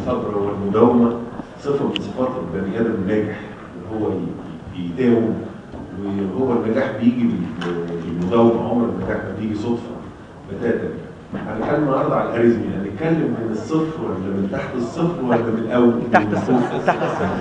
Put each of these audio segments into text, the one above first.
المثابرة والمداومة صفة من صفات البني آدم الناجح، اللي هو يداوم، وهو النجاح بيجي بالمداومة، عمر النجاح ما بيجي صدفة بتاتا. هنتكلم النهارده على الاريزميا، هنتكلم من الصفر ولا من تحت الصفر ولا من الاول؟ تحت الصفر. تحت الصفر.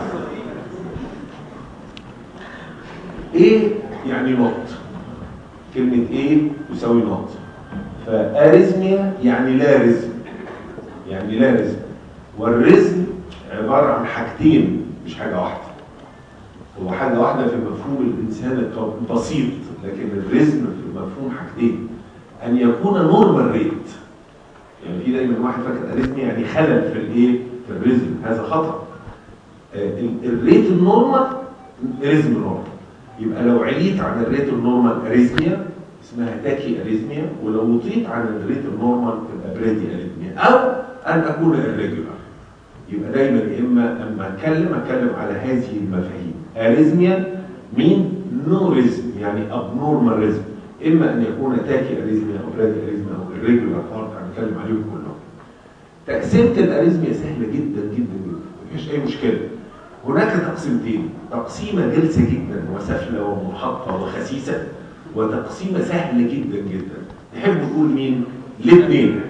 ايه يعني نوت؟ كلمة ايه يساوي نوت. فاريزميا يعني لا رزم، يعني لا رزم. والرزم عبارة عن حاجتين مش حاجة واحدة. هو حاجة واحدة في مفهوم الإنسان البسيط، لكن الرزم في مفهوم حاجتين. أن يكون نورمال ريت. يعني في دايما واحد فاكر اريزميا يعني خلل في الايه؟ في الرزم، هذا خطأ. الريت النورمال رزم نورمال. يبقى لو عليت عن الريت النورمال اريزميا اسمها تاكي اريزميا، ولو وطيت عن الريت النورمال تبقى برادي اريزميا، او ان اكون irregular. يبقى دايما يا اما اتكلم على هذه المفاهيم. اريزميا مين؟ نو ريزم، يعني abnormal ريزم. اما ان يكون تاكي اريزميا او برادي اريزميا او irregular هارت، هنتكلم عليهم كلهم. تقسيمه الاريزميا سهله جدا جدا جدا، مفيش اي مشكله. هناك تقسيمتين، تقسيمه غلسه جدا وسفله ومنحطه وخسيسه، وتقسيمه سهله جدا جدا. تحب تقول مين؟ الاثنين.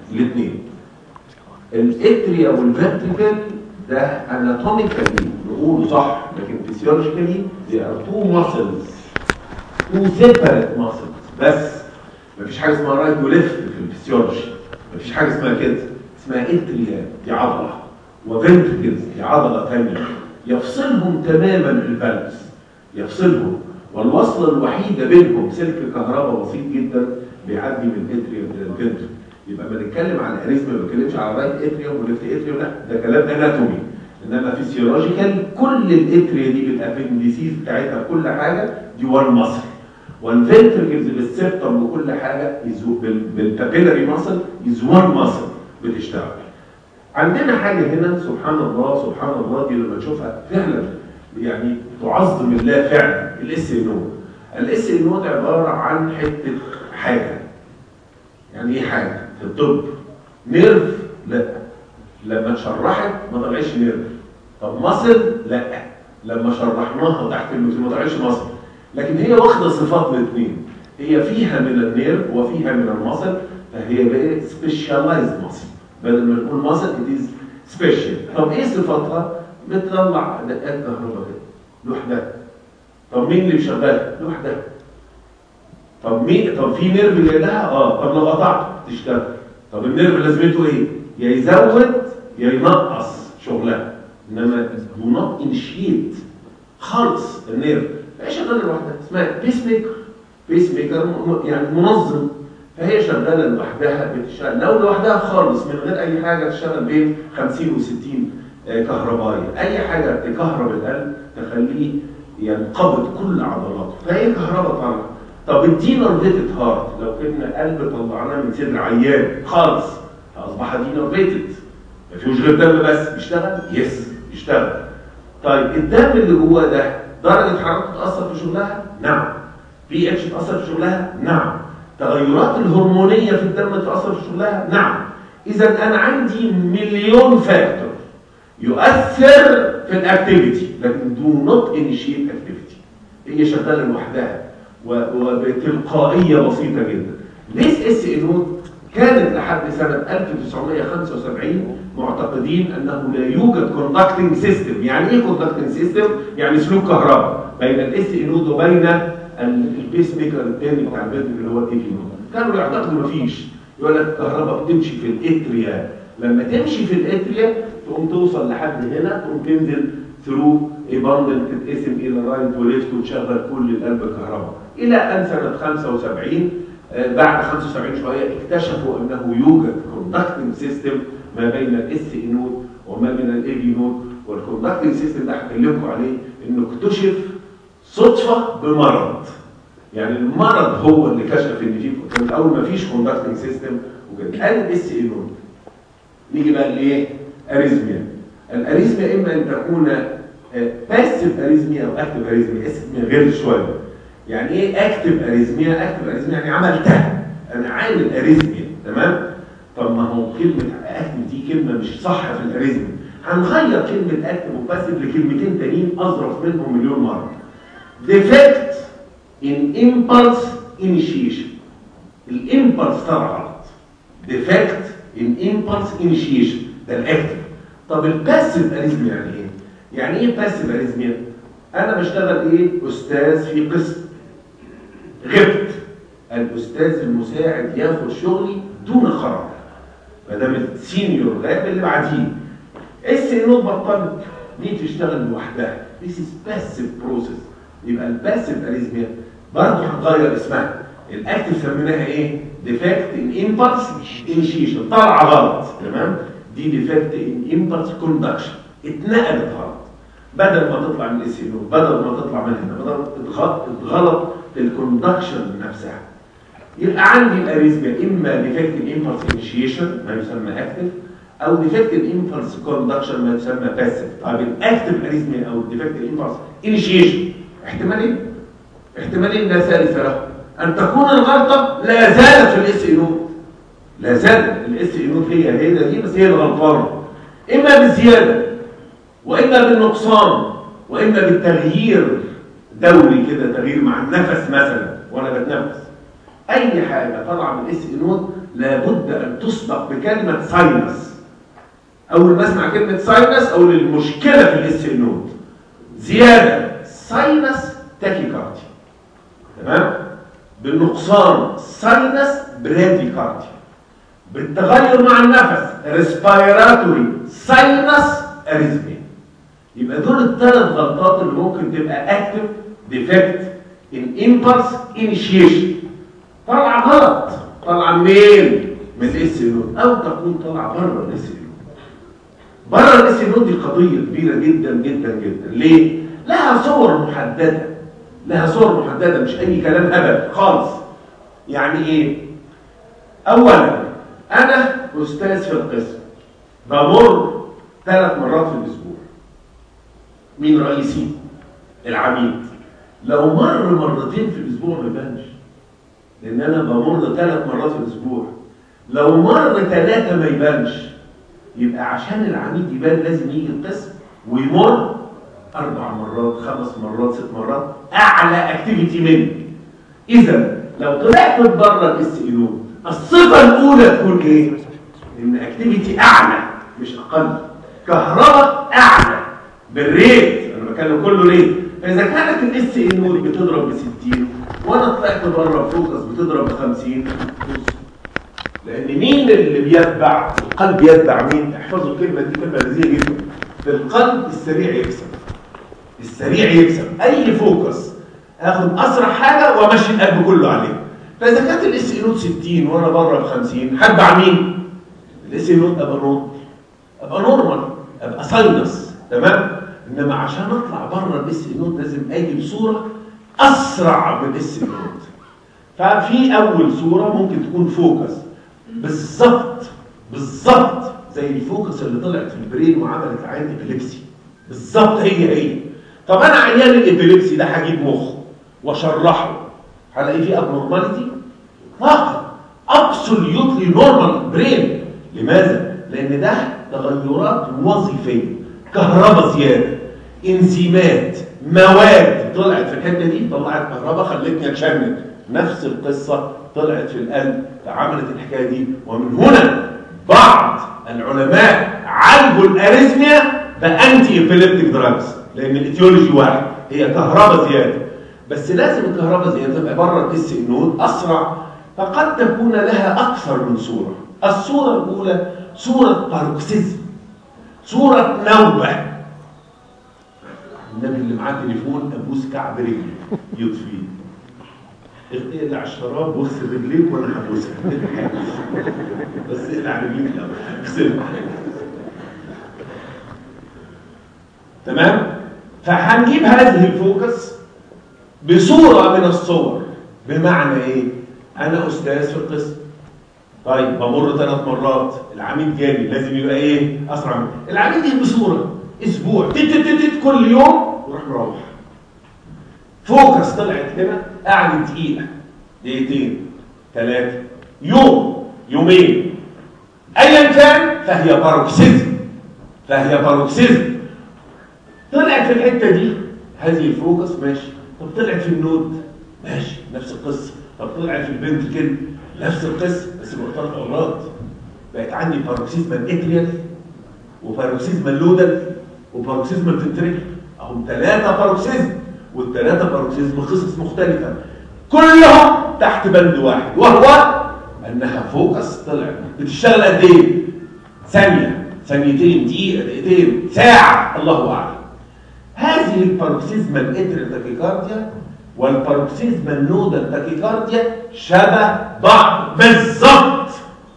الاتريا والفنتريكل ده اناتوميكالي نقوله صح، لكن فيسيولوجيكالي they are two muscles، two separate muscles. بس مفيش حاجه اسمها رايت وليفت في الفسيولوجي، مفيش حاجه اسمها كده. اسمها اتريا دي عضله، وفنتريكلز دي عضله ثانيه، يفصلهم تماما الفالفز، يفصلهم، والوصله الوحيده بينهم سلك كهرباء بسيط جدا بيعدي من الاتريا الى الفنتريكل. يبقى ما نتكلم على الاريزميا ما بنتكلمش على رايت اتريوم وليفت اتريوم، لا ده كلام اناتومي. انما فيسيولوجيكال كل الاتريا دي بالابنديسيز بتاعتها كل حاجه دي وان مصل، والفنتركلز بالسيرتم وكل حاجه بالبابيلاري ماسل از وان ماسل بتشتغل. عندنا حاجه هنا سبحان الله سبحان الله، دي لما تشوفها فعلا يعني تعظم الله فعلا. الاس نود، الاس نود عباره عن حته حاجه. يعني ايه حاجه؟ في الطب نيرف؟ لا، لما اتشرحت ما طلعش نيرف. طب ماسل؟ لا، لما شرحناها تحت الميكروسكوب ما طلعش ماسل. لكن هي واخده صفات الاثنين، هي فيها من النيرف وفيها من الماسل، فهي بقت سبيشاليزد ماسل. بدل ما نقول ماسل اتيز سبيشال. طب ايه صفاتها؟ بتطلع دقات كهرباء كده لوحدها. طب مين اللي بيشغلها؟ لوحدها. طب في نيرف جاي لها؟ طب لو قطعته تشتغل. طب النيرف لازمته ايه؟ يا يزود يا ينقص شغلها. انما do not initiate خالص النيرف، فهي شغاله لوحدها. اسمها بيس ميكر. بيس ميكر يعني منظم، فهي شغاله لوحدها بتشتغل. لو لوحدها خالص من غير اي حاجه تشتغل بين 50 و60 كهربائي. اي حاجه تكهرب القلب تخليه ينقبض كل عضلاته، فهي كهرباء طالعه. طب الدينرفيتد هارت، لو كنا قلب طلعناه من صدر عيان خالص فاصبح دينرفيتد، ما فيهوش غير دم بس، بيشتغل؟ يس بيشتغل. طيب الدم اللي جواه ده درجه حرارته تاثر في شغلها؟ نعم. بي اتش تاثر في شغلها؟ نعم. تغيرات الهرمونيه في الدم تاثر في شغلها؟ نعم. اذا انا عندي مليون فاكتور يؤثر في الاكتيفيتي، لكن دو نوت انيشيت اكتيفيتي. هي شغاله لوحدها وبتلقائيه بسيطه جدا. ليس اس انود كانت لحد سنه 1975 معتقدين انه لا يوجد كوندكتنج سيستم. يعني ايه كوندكتنج سيستم؟ يعني سلوك كهرباء بين الاس انود وبين البيس ميكر الثاني بتاع البدن اللي هو الاي في نود. كانوا يعتقدوا مفيش، يقول لك الكهرباء بتمشي في الاتريا، لما تمشي في الاتريا تقوم توصل لحد هنا، تقوم تنزل ثرو ايباندل تتقسم الى رايت وليفت وتشغل كل القلب كهرباء. الى ان سنه 75 بعد 75 شويه اكتشفوا انه يوجد كوندكتنج سيستم ما بين الاس نود وما بين الاي في نود. والكوندكتنج سيستم ده هكلمكم عليه انه اكتشف صدفه بمرض. يعني المرض هو اللي كشف ان في كان الاول ما فيش كوندكتنج سيستم وكان الاس نود. نيجي بقى لايه؟ اريزميا. الاريزميا اما ان تكون باسيف اريزميا او اكتف اريزميا. اسم غير شويه. يعني ايه اكتف اريزميا؟ اكتف اريزميا يعني عملتها، انا عامل اريزميا، تمام؟ طب ما هو كلمه اكتف دي كلمه مش صح في الاريزميا، هنغير كلمه اكتف وباسيف لكلمتين تانيين اظرف منهم مليون مره. defect in impulse initiation. الامبلس طلع غلط. defect in impulse initiation ده الاكتف. طب الباسيف اريزميا يعني ايه؟ يعني ايه باسيف اريزميا؟ انا بشتغل ايه؟ استاذ في قسم، غبت، الاستاذ المساعد ياخد شغلي دون قرار، ما دام السينيور غاب اللي بعديه. السينيور بطلت دي تشتغل لوحدها. This is passive process. يبقى الباسيف اريزميا برضه هنغير اسمها. الاكتف سميناها ايه؟ defect in impulse initiation، طلع غلط، تمام؟ دي defect in impulse conduction، اتنقلت غلط. بدل ما تطلع من الاس ان، بدل ما تطلع من هنا، بدل اتغلط في الكوندكشن نفسها. يبقى عندي الاريزميا اما defect in impulse initiation ما يسمى active، او defect in impulse conduction ما يسمى passive. طيب الاكتف اريزميا او defect in impulse initiation احتمالين لا ثالث له، ان تكون الغلطه لا زالت في الاس ان، لا زالت الاس ان هي دي، بس هي الغلطانه، اما بالزياده واما بالنقصان واما بالتغيير دوري كده، تغيير مع النفس مثلا وانا بتنفس. اي حاجه طالعه من الاس ان لابد ان تسبق بكلمه ساينس. اول ما اسمع كلمه ساينس اقول المشكله في الاس ان، زياده ساينس تاكيكاردي، تمام؟ بالنقصان ساينس براديكاردي، بالتغير مع النفس ريسبيراتوري ساينس اريزميا. يبقى دول الثلاث غلطات اللي ممكن تبقى اكتف ديفكت ان امبلس انيشيشن، طالعه غلط، طالعه منين؟ من الاس ان، او تكون طالعه بره الاس ان. بره الاس ان دي قضيه كبيره جدا جدا جدا. ليه؟ لها صور محدده، لها صور محدده، مش اي كلام هبل خالص. يعني ايه؟ اولا انا استاذ في القسم، بمر 3 مرات في الاسبوع. مين رئيسي؟ العميد. لو مر مرتين في الاسبوع ما يبانش، لان انا بمر 3 مرات في الاسبوع. لو مر 3 ما يبانش. يبقى عشان العميد يبان لازم يجي القسم ويمر 4 مرات 5 مرات 6 مرات اعلى اكتيفيتي مني. اذا لو طلعت بره الاس ان، الصفه الاولى تكون ايه؟ ان اكتيفيتي اعلى مش اقل، كهرباء اعلى بالريت، انا بتكلم كله ريت. فاذا كانت الاس ان بتضرب ب 60 وانا طلعت بره فوكس بتضرب ب 50، لان مين اللي بيتبع؟ القلب يتبع مين؟ احفظوا الكلمه دي، كلمه لذيذه جدا. في القلب السريع يكسب، السريع يكسب. اي فوكس اخد اسرع حاجه وامشي القلب كله عليه. فاذا كانت الاس ان 60 وانا بره ب 50، هتبع مين؟ الاس ان ابقى نورمال، ابقى ساينس، تمام؟ انما عشان اطلع بره الاس ان لازم اجي بصوره اسرع من الاس ان. ففي اول صوره ممكن تكون فوكس بالظبط زي الفوكس اللي طلعت في البرين وعملت عين ابيليبسي بالظبط، هي. طب انا عيان الابيليبسي ده هجيب مخ واشرحه، هلاقي فيه ابنورماليتي؟ فقط ابسوليوتلي نورمال برين. لماذا؟ لان ده تغيرات وظيفيه، كهرباء زياده، انزيمات، مواد طلعت في الحته دي، طلعت كهرباء خلتني اتشنج. نفس القصه طلعت في القلب فعملت الحكايه دي. ومن هنا بعض العلماء عالجوا الاريزميا بانتي ابيليبتيك دراجز، لان الايتيولوجي واحد، هي كهرباء زياده. بس لازم الكهرباء زياده تبقى بره الاس ان اسرع، فقد تكون لها اكثر من صوره. الصوره الاولى صوره باروكسيزم، صوره نوبه. النبي اللي معاه تليفون ابوس كعب رجلي يطفيه، اقلع الشراب واغسل رجليك وانا هبوسك. بس اقلع رجليك الاول، اغسلها. تمام؟ فهنجيب هذه الفوكس بصوره من الصور. بمعنى ايه؟ انا استاذ في القسم، طيب بمر 3 مرات، العميد جالي، لازم يبقى ايه؟ اسرع مني. العميد يجي بصوره اسبوع كل يوم وراح مروح. فوكس طلعت هنا قعدت دقيقه، دقيقتين، 3، يوم، يومين، ايا كان، فهي باروكسيزم. طلعت في الحته دي هذه الفوكس ماشي. طب طلعت في النود ماشي نفس القصه. طب طلعت في الفنتركل نفس القصه، بس بقى 3 امراض. بقت عندي باروكسيزمال اتريال وباروكسيزمال لودال وباروكسيزمال فنتركل، اهم 3 باروكسيزم، وال3 باروكسيزم قصص مختلفه كلهم تحت بند واحد، وهو انها فوكس طلع بتشتغل قد ايه؟ ثانيه، ثانيتين، دقيقه، دقيقتين، ساعه، الله اعلم. هذه الباروكسيزمال اتريال تاكيكارديا والباروكسيزمال نودال تاكيكارديا شبه بعض بالظبط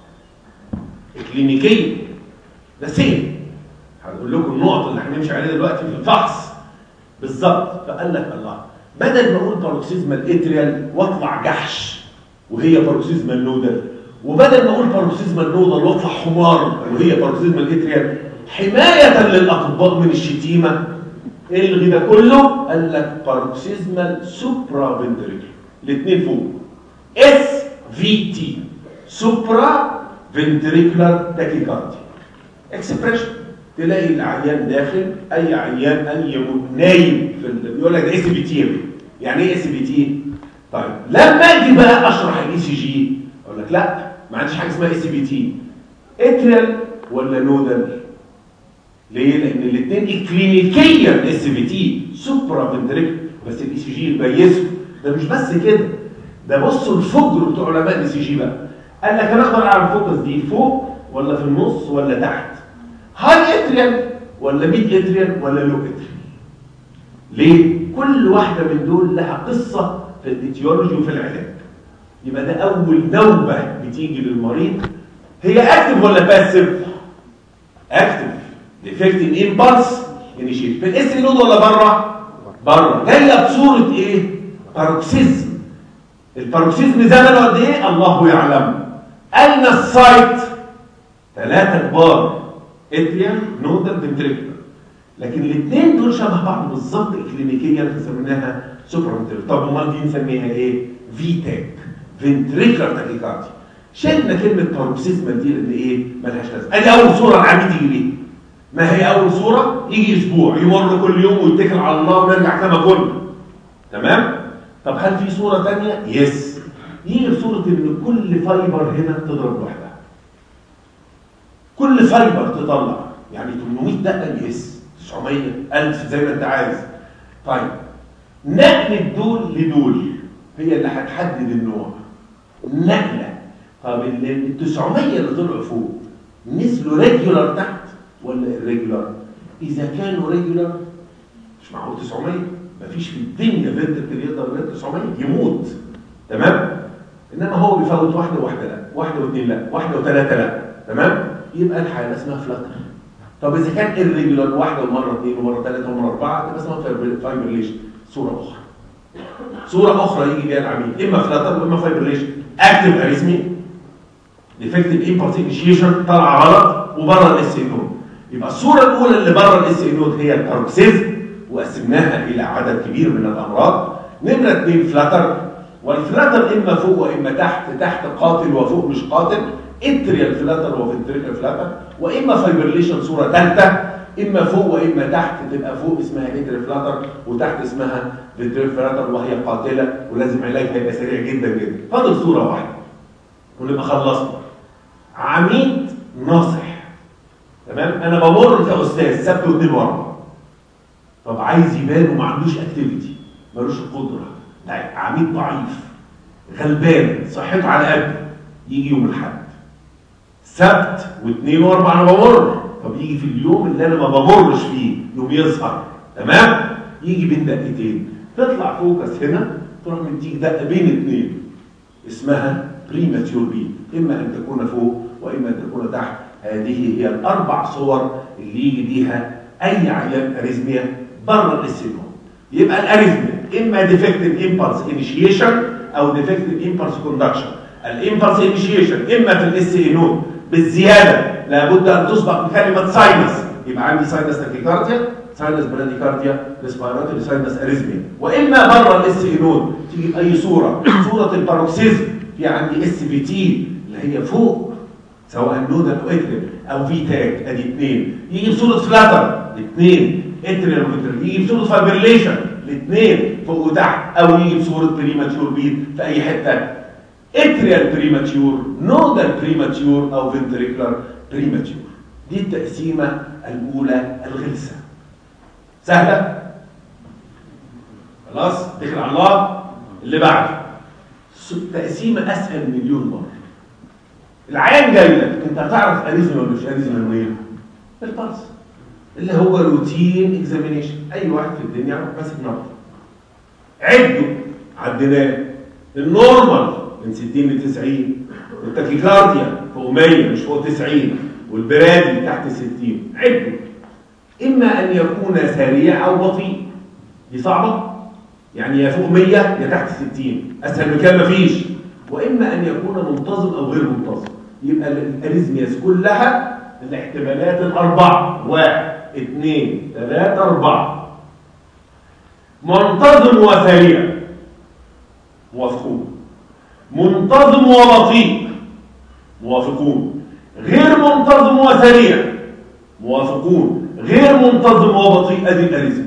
كلينيكيا. ده سين هنقول لكم النقط اللي هنمشي عليها دلوقتي في الفحص بالظبط. فقال لك الله، بدل ما اقول باروكسيزمال اتريال واطلع جحش وهي باروكسيزمال نودال، وبدل ما اقول باروكسيزمال نودال واطلع حمار وهي باروكسيزمال اتريال، حمايه للاطباء من الشتيمه الغي ده كله، قال لك باروكسيزمال سوبرا فنتريكل، الاثنين فوق، اس في تي، سوبرا فنتريكولار تاكيكارديا اكسبريشن. تلاقي العيان داخل، اي عيان اي نايم بيقول لك ده اس بي تي. يعني ايه اس بي تي؟ طيب لما اجي بقى اشرح الاي سي جي اقول لك لا، ما عنديش حاجه اسمها اس بي تي. اتريال ولا نودال؟ ليه؟ لان الاثنين كلينيكيا اس بي تي سوبرا فنتريكل، بس الاي سي جي يبيزه. ده مش بس كده، ده بصوا الفجر بتوع علماء الاي سي جي بقى. قال لك انا اقدر اعمل فوكس دي فوق ولا في النص ولا تحت؟ هاي اتريال ولا ميد اتريال ولا لو اتريال؟ ليه؟ كل واحده من دول لها قصه في الايتيولوجي وفي العلاج. يبقى ده اول نوبه بتيجي للمريض، هي اكتف ولا باسيف؟ اكتف، ديفكتيف امبلس انيشيت. في الاس نود ولا بره؟ جايه بصوره ايه؟ باروكسيزم. الباروكسيزم زمنه قد ايه؟ الله يعلم. أين السايت؟ 3 كبار، اتريال نودال فنتريكولار. لكن الاثنين دول شبه بعض بالظبط كلينيكيا، سميناها سوبر فنتريكولار. طب امال دي نسميها ايه؟ في تاك، فنتريكولار تاكيكارديا. شلنا كلمه باروكسيزمال دي لان ايه؟ مالهاش لازمه. ادي اول صوره العميد يجي ليه؟ ما هي اول صوره؟ يجي اسبوع يمر كل يوم ويتكل على الله ونرجع كما كنا. تمام؟ طب هل في صوره ثانيه؟ يس. يجي صوره ان كل فايبر هنا تضرب لوحدها. كل فايبر تطلع، يعني 800 دقه يس، 900، 1000 زي ما انت عايز. طيب نقله دول لدول هي اللي هتحدد النوع. نقله. طب ال 900 اللي طلعوا فوق نزلوا ريجولار تحت ولا irregular؟ اذا كانوا ريجولار مش معقول 900، مفيش في الدنيا فنتركل يقدر يغير 900 يموت. تمام؟ انما هو بيفوت واحده وواحده لا، واحده واثنين لا، واحده وثلاثه لا. تمام؟ يبقى الحاله اسمها فلاتر. طب اذا كان irregular واحده ومره اثنين ومره ثلاثه ومره اربعه تبقى اسمها فايبريليشن. صوره اخرى يجي بيها العميل، اما فلاتر واما فايبريليشن. اكتف اريثمي، ديفكتيف امبلس انيشيشن طالعه غلط وبره الاس اي نود. يبقى الصوره الاولى اللي بره الاس اي نود هي الباروكسيزم، وقسمناها الى عدد كبير من الامراض. نمره 2 فلاتر، والفلاتر اما فوق واما تحت، تحت قاتل وفوق مش قاتل، اتريال فلاتر وفنتريكال فلاتر. واما فايبريليشن صوره ثالثه، اما فوق واما تحت، تبقى فوق اسمها اتريال فلاتر وتحت اسمها فنتريكال فلاتر وهي قاتله ولازم علاجها يبقى سريع جدا جدا. فاضل صوره واحده ونبقى خلصنا. عميد ناصح، تمام؟ انا بمر كاستاذ سبت واثنين واربعه، طب عايز يبان وما عندوش اكتيفيتي، ملوش القدره، عميد ضعيف غلبان صحته على قد، يجي يوم الاحد سبت واثنين واربعه انا بمر، طب يجي في اليوم اللي انا ما بمرش فيه يوم يظهر. تمام؟ يجي بين دقيقتين تطلع فوكس هنا تروح مديك دقه بين اثنين اسمها بريماتيور بين، اما ان تكون فوق واما ان تكون تحت. هذه هي الاربع صور اللي يجي بيها اي عيان اريزميا بره الاستينوم. يبقى الاريزميا اما ديفكتيف امبلس انيشيشن او ديفكتيف امبلس كوندكشن. الامبلس انيشيشن اما في الاس اي نود بالزياده لابد ان تسبق بكلمه ساينس، يبقى عندي ساينس تاكيكارديا، ساينس براديكارديا، ريسبيراتوري ساينس اريزميا. واما بره الاس اي نود تيجي باي صوره، صوره الباروكسيزم في عندي اس بي تي اللي هي فوق سواء نودال او اتريال او في تاج، ادي 2. يجي بصوره فلاتر 2 اتريال واتريال، يجي بصوره فايبريليشن الاثنين فوق وتحت، او يجي بصوره بريماتيور بيت في اي حته، اتريال بريماتيور، نودال بريماتيور، او فنتريكولار بريماتيور. دي التقسيمه الاولى الغلسه. سهله؟ خلاص اتكل على الله. اللي بعده تقسيمه اسهل مليون مره. العيان جاي لك، انت هتعرف اريزما ولا مش اريزما منين؟ البلس، اللي هو روتين اكزامينيشن. اي واحد في الدنيا يعرف ماسك نبض. عده عديناه. النورمال من 60 ل 90، والتاكيكارديا فوق 100 مش فوق 90، والبرادي تحت 60. عده. اما ان يكون سريع او بطيء. دي صعبه؟ يعني يا فوق 100 يا تحت 60. اسهل من كده مفيش. واما ان يكون منتظم او غير منتظم. يبقى الاريزمياس كلها الاحتمالات الاربعه، 1 2 3 4. منتظم وسريع موافقون، منتظم وبطيء موافقون، غير منتظم وسريع موافقون، غير منتظم وبطيء. ادي الاريزم.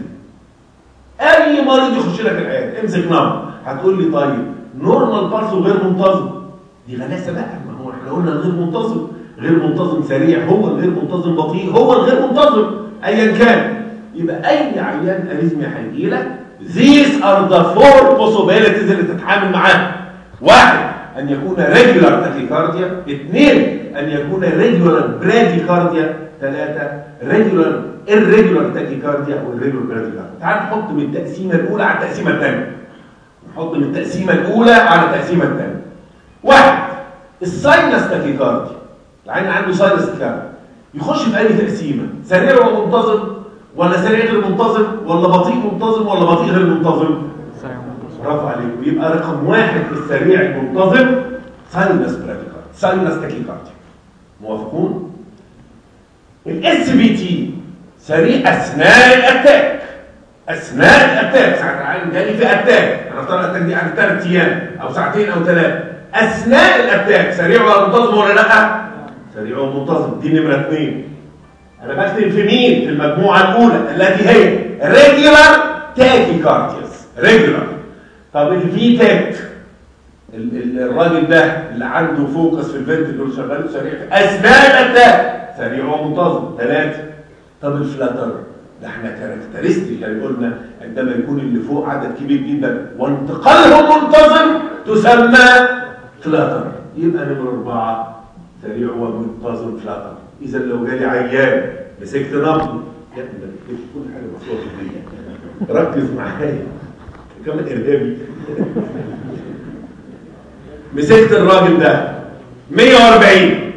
اي مريض يخش لك العياده امسك نبض، هتقول لي طيب نورمال بالس وغير منتظم، دي غلاسه بقى. ما هو احنا قلنا غير منتظم، غير منتظم سريع هو الغير منتظم، بطيء هو الغير منتظم، ايا كان. يبقى اي عيان اريزميا هيجي لك these are the 4 possibilities اللي تتعامل معاها. 1 ان يكون regular tachycardia، 2 ان يكون regular bradycardia، 3 regular irregular tachycardia او irregular bradycardia. تعال نحط من التقسيمه الاولى على التقسيمه الثانيه. نحط من التقسيمه الاولى على التقسيمه الثانيه. 1 الساينس تاكيكارديا. العين عنده ساينس تاكيكارديا، يخش في اي تقسيمه؟ سريع ومنتظم، ولا سريع غير منتظم، ولا بطيء منتظم، ولا بطيء غير منتظم؟ سريع منتظم. برافو عليك. ويبقى رقم 1 السريع المنتظم ساينس براديكارديا، ساينس تاكيكارديا. موافقون؟ الاس بي تي سريع اثناء الاتاك. اثناء الاتاك، ساعه العين جالي في اتاك، انا افترض الاتاك دي قعدت 3 ايام او ساعتين او 3. اثناء الاتاك سريع ولا منتظم ولا لا؟ سريع ومنتظم. دي نمره 2. انا بكتب في مين؟ في المجموعه الاولى التي هي ريجولار تاكيكاردياس. ريجولار. طب الفي تاك، الراجل ده اللي عنده فوكس في الفنتريكل شغال سريع اثناء الاتاك، سريع ومنتظم. 3. طب الفلاتر ده احنا كاركترستيك يعني قلنا عندما يكون اللي فوق عدد كبير جدا وانتقالهم منتظم تسمى فلاتر. يبقى نمره 4 سريع ومنتظم فلاتر. اذا لو جالي عيان مسكت نبض، يا ابني ده بتكتب كل حاجه مصروفه في الدنيا، ركز معايا كمان ارهابي. مسكت الراجل ده 140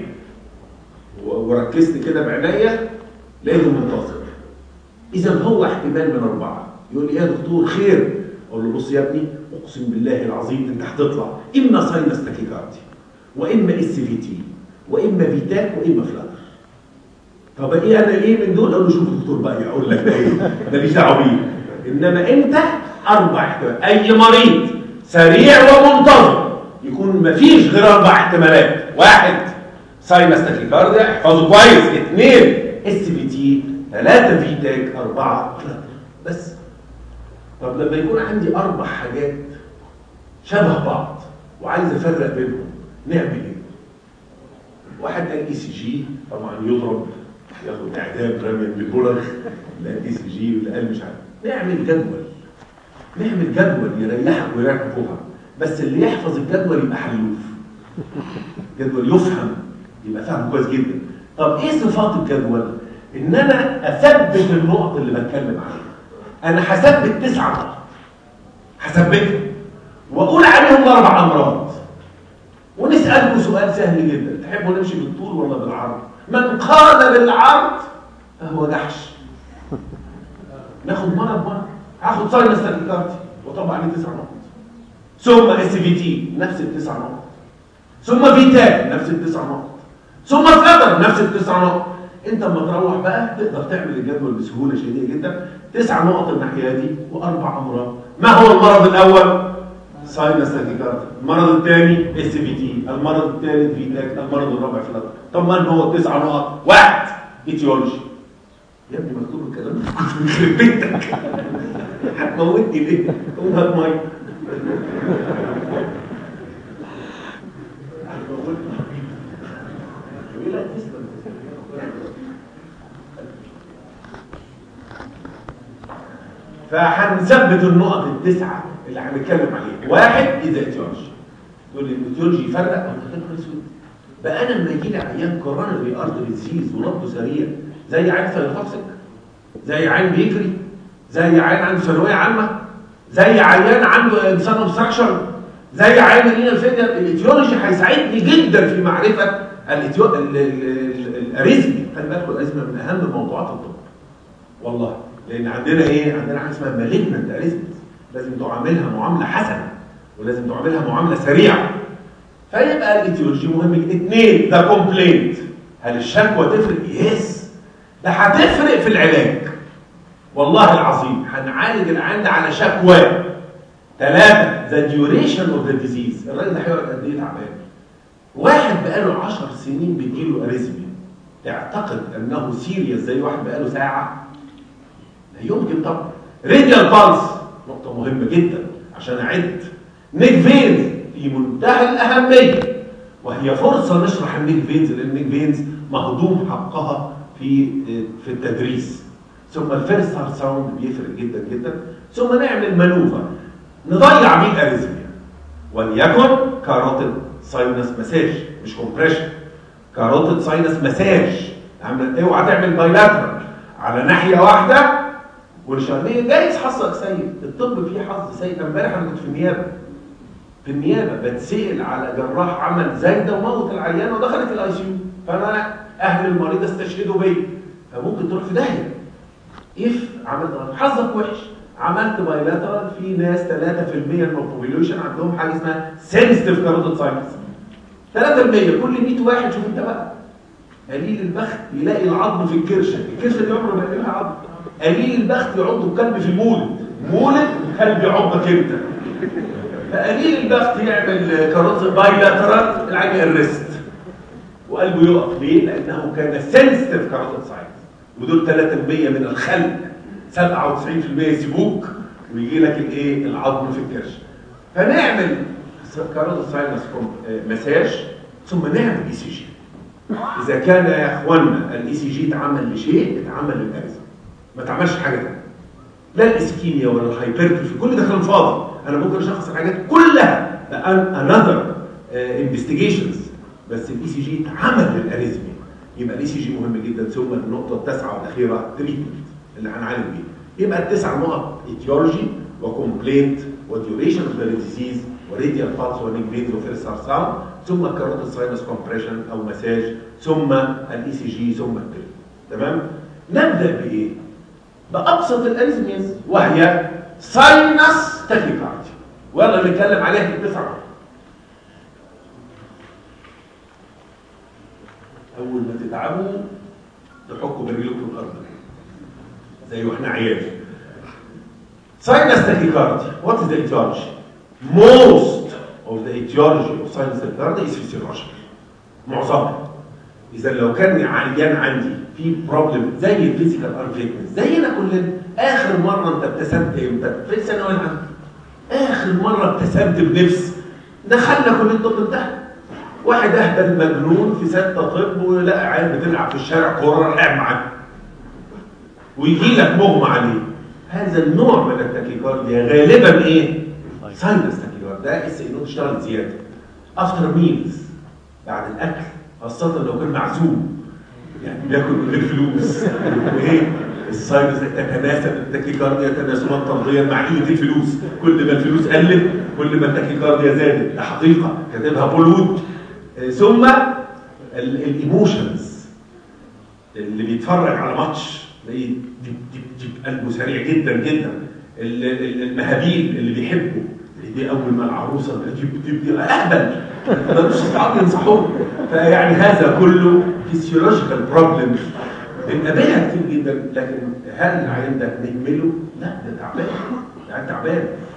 وركزت كده بعينيا لقيته منتظم، اذا هو احتمال من 4. يقول لي يا دكتور خير؟ اقول له بص يا ابني، اقسم بالله العظيم انت هتطلع اما ساينس تاكيكارديا، واما اس في تي، واما فيتاك، واما فلاتر. طب ايه انا ايه من دول؟ اقول له شوف الدكتور بقى يقول لك ده ايه، ماليش دعوه بيه. انما انت 4 احتمالات. اي مريض سريع ومنتظم يكون مفيش غير 4 احتمالات. 1 ساينس تاكيكارديا، احفظه كويس. 2 اس بي تي، 3 فيتاك، 4 فلاتر. بس. طب لما يكون عندي 4 حاجات شبه بعض وعايز افرق بينهم نعمل ايه؟ واحد قال اي سي جي، طبعا يضرب ياخد اعدام رمي بالبولر. لا اي سي جي ولا قال مش عارف. نعمل جدول، نعمل جدول يريحك ويريح فوقها. بس اللي يحفظ الجدول يبقى حلوف، جدول يفهم، يبقى فاهم كويس جدا. طب ايه صفات الجدول؟ ان انا اثبت النقط اللي بتكلم عنها. انا هثبت 9 نقط، هثبتهم واقول عليهم 4 امراض، ونسالكم سؤال سهل جدا، تحبوا نمشي بالطول ولا بالعرض؟ من قال بالعرض فهو جحش. ناخد مرض، هاخد ساينس تاكيكارديا وطبع عليه 9 نقط، ثم اس في تي نفس ال9 نقط، ثم فيتاك نفس ال9 نقط، ثم فلاتر نفس ال9 نقط. انت لما تروح بقى تقدر تعمل الجدول بسهوله شديده جدا. 9 نقط الناحيه دي و4 امراض. ما هو المرض الاول؟ ساينس تاكيكارديا، المرض الثاني اس في تي، المرض الثالث فيتاك، المرض الرابع فلاتر. طب ما هو 9 نقط؟ 1 ايتيولوجي. يا ابني مكتوب الكلام ده كنت بيخرب بيتك هتموتني ليه؟ قول هات ميه. فهنثبت النقط التسعه اللي هنتكلم عليها. 1 اذا ايتيولوجي، تقول لي الايتيولوجي يفرق او هتاكل اسود. بقى انا لما يجي لي عيان كورونري ارتري ديزيز ونبضه سريع، زي عيان ثايروتوكسيك، زي عيان بيكري، زي عيان عنده ثانويه عامه، زي عيان عنده انسان اوبستراكشن، زي عيان رينال فيلير، الايتيولوجي هيساعدني جدا في معرفه الاريزمي. خلي بالكم الاريزمي من اهم موضوعات الطب والله، لان عندنا ايه؟ عندنا حاجه اسمها مالجنت اريزمي، لازم تعاملها معامله حسنه ولازم تعاملها معامله سريعه. فيبقى الايتيولوجي مهم جدا. 2 ذا كومبلينت، هل الشكوى تفرق؟ يس، ده هتفرق في العلاج والله العظيم. هنعالج العيان ده على شكوى. 3 ذا ديوريشن اوف ذا ديزيز، الراجل ده هيقعد قد ايه تعبان؟ واحد بقاله 10 سنين بيجيله اريزمي، تعتقد انه سيريس زي واحد بقاله ساعه؟ لا يمكن طبعا. راديال بالس نقطه مهمه جدا عشان اعد. نيك فينز في منتهى الاهميه، وهي فرصه نشرح النيك فينز، لان النيك فينز مهضوم حقها في التدريس. ثم الفيرست هارت ساوند بيفرق جدا جدا. ثم نعمل مانوفر نضيع بيه الاريزميا، وليكن كاروتيد ساينس مساج، مش كومبريشن، كاروتيد ساينس مساج. اوعى تعمل بايلاترال على ناحيه واحده والشغليه. جايز حظك سيء، الطب فيه حظ سيء. امبارح انا كنت في النيابه بتسال على جراح عمل زايده وموت العيان ودخلت الاي سي يو، فانا اهل المريض استشهدوا بيا، فممكن تروح في داهيه. عملت حظك وحش، عملت بايلاترال في ناس 3% من البوبيليشن عندهم حاجه اسمها سنسيتيف كاروتيد ساينس. 3% كل 100 واحد. شوف انت بقى، قليل البخت يلاقي العظم في الكرشه دي عمره ما يلاقي لها عظم. قليل البخت يعض الكلب في المولد كلب يعضك انت. فقليل البخت يعمل كاروتيد بايلاترال، العين الريست وقلبه يقف. ليه؟ لانه كان سنسيتيف كاروتيد ساينس. ودول 3% من الخلق، 97% يسيبوك ويجي لك الايه؟ العظم في الكرش. فنعمل كاروتيد ساينس مساج، ثم نعمل اي سي جي. اذا كان يا اخوانا الاي سي جي اتعمل لشيء، اتعمل للاريزم، ما اتعملش حاجه ثانيه. لا الاسكيميا ولا الهايبرتروفي، كل ده كلام فاضي. انا ممكن اشخص الحاجات كلها انذر انفستيجيشنز، بس الاي سي جي اتعمل للاريزم. يبقى الاي سي جي مهم جدا. ثم النقطه التاسعه والاخيره تريتمنت اللي هنعالج بيه. يبقى التسع نقط: ايتيولوجي وكومبلينت وديوريشن اوف ذا ديزيز وراديال بالس ونيك فينز وفيرست هارت ساوند، ثم الكاروتيد ساينس كومبريشن او مساج، ثم الاي سي جي، ثم التريتمنت. تمام؟ نبدا بايه؟ بابسط الاريزميز وهي ساينس تاكيكارديا، ويلا نتكلم عليها في التسع نقط. اول ما تتعبوا تحكوا برجلكم في الارض زي واحنا عيال. Sinus tachycardia. What is the etiology? Most of the etiology of sinus tachycardia is physiological. معظمها. إذا لو كان عيان عندي في بروبلم زي الفيزيكال ارفيتنس، زينا كلنا. آخر مرة أنت ابتسمت إمتى؟ في الثانوية العامة. آخر مرة ابتسمت بنفس دخلنا كلية الطب انتهى. واحد أهبل مجنون في 6 طب ولقى عيال بتلعب في الشارع كورة لعب معاه. ويجي لك مغمى عليه. هذا النوع من التاكيكارديا غالبا ايه؟ ساينس تاكيكارديا. ده السينود تشتغل زياده. افتر ميلز، بعد الاكل، خاصه لو كان معزوم يعني بياكل من غير فلوس. وايه؟ الساينس تتناسب التاكيكارديا تناسبا طرديا مع قله الفلوس. كل ما الفلوس قلت كل ما التاكيكارديا زادت. ده حقيقه كاتبها بولود. ثم الايموشنز، اللي بيتفرج على ماتش تلاقيه جيب قلبه سريع جدا جدا. المهابيل اللي بيحبوا دي اول ما العروسه جيب اهبل ما مش صعب ينصحوه. فيعني هذا كله فيسيولوجيكال بروبلم بنقابلها كتير جدا. لكن هل العيان ده نهمله؟ لا، ده تعبان، ده تعبان.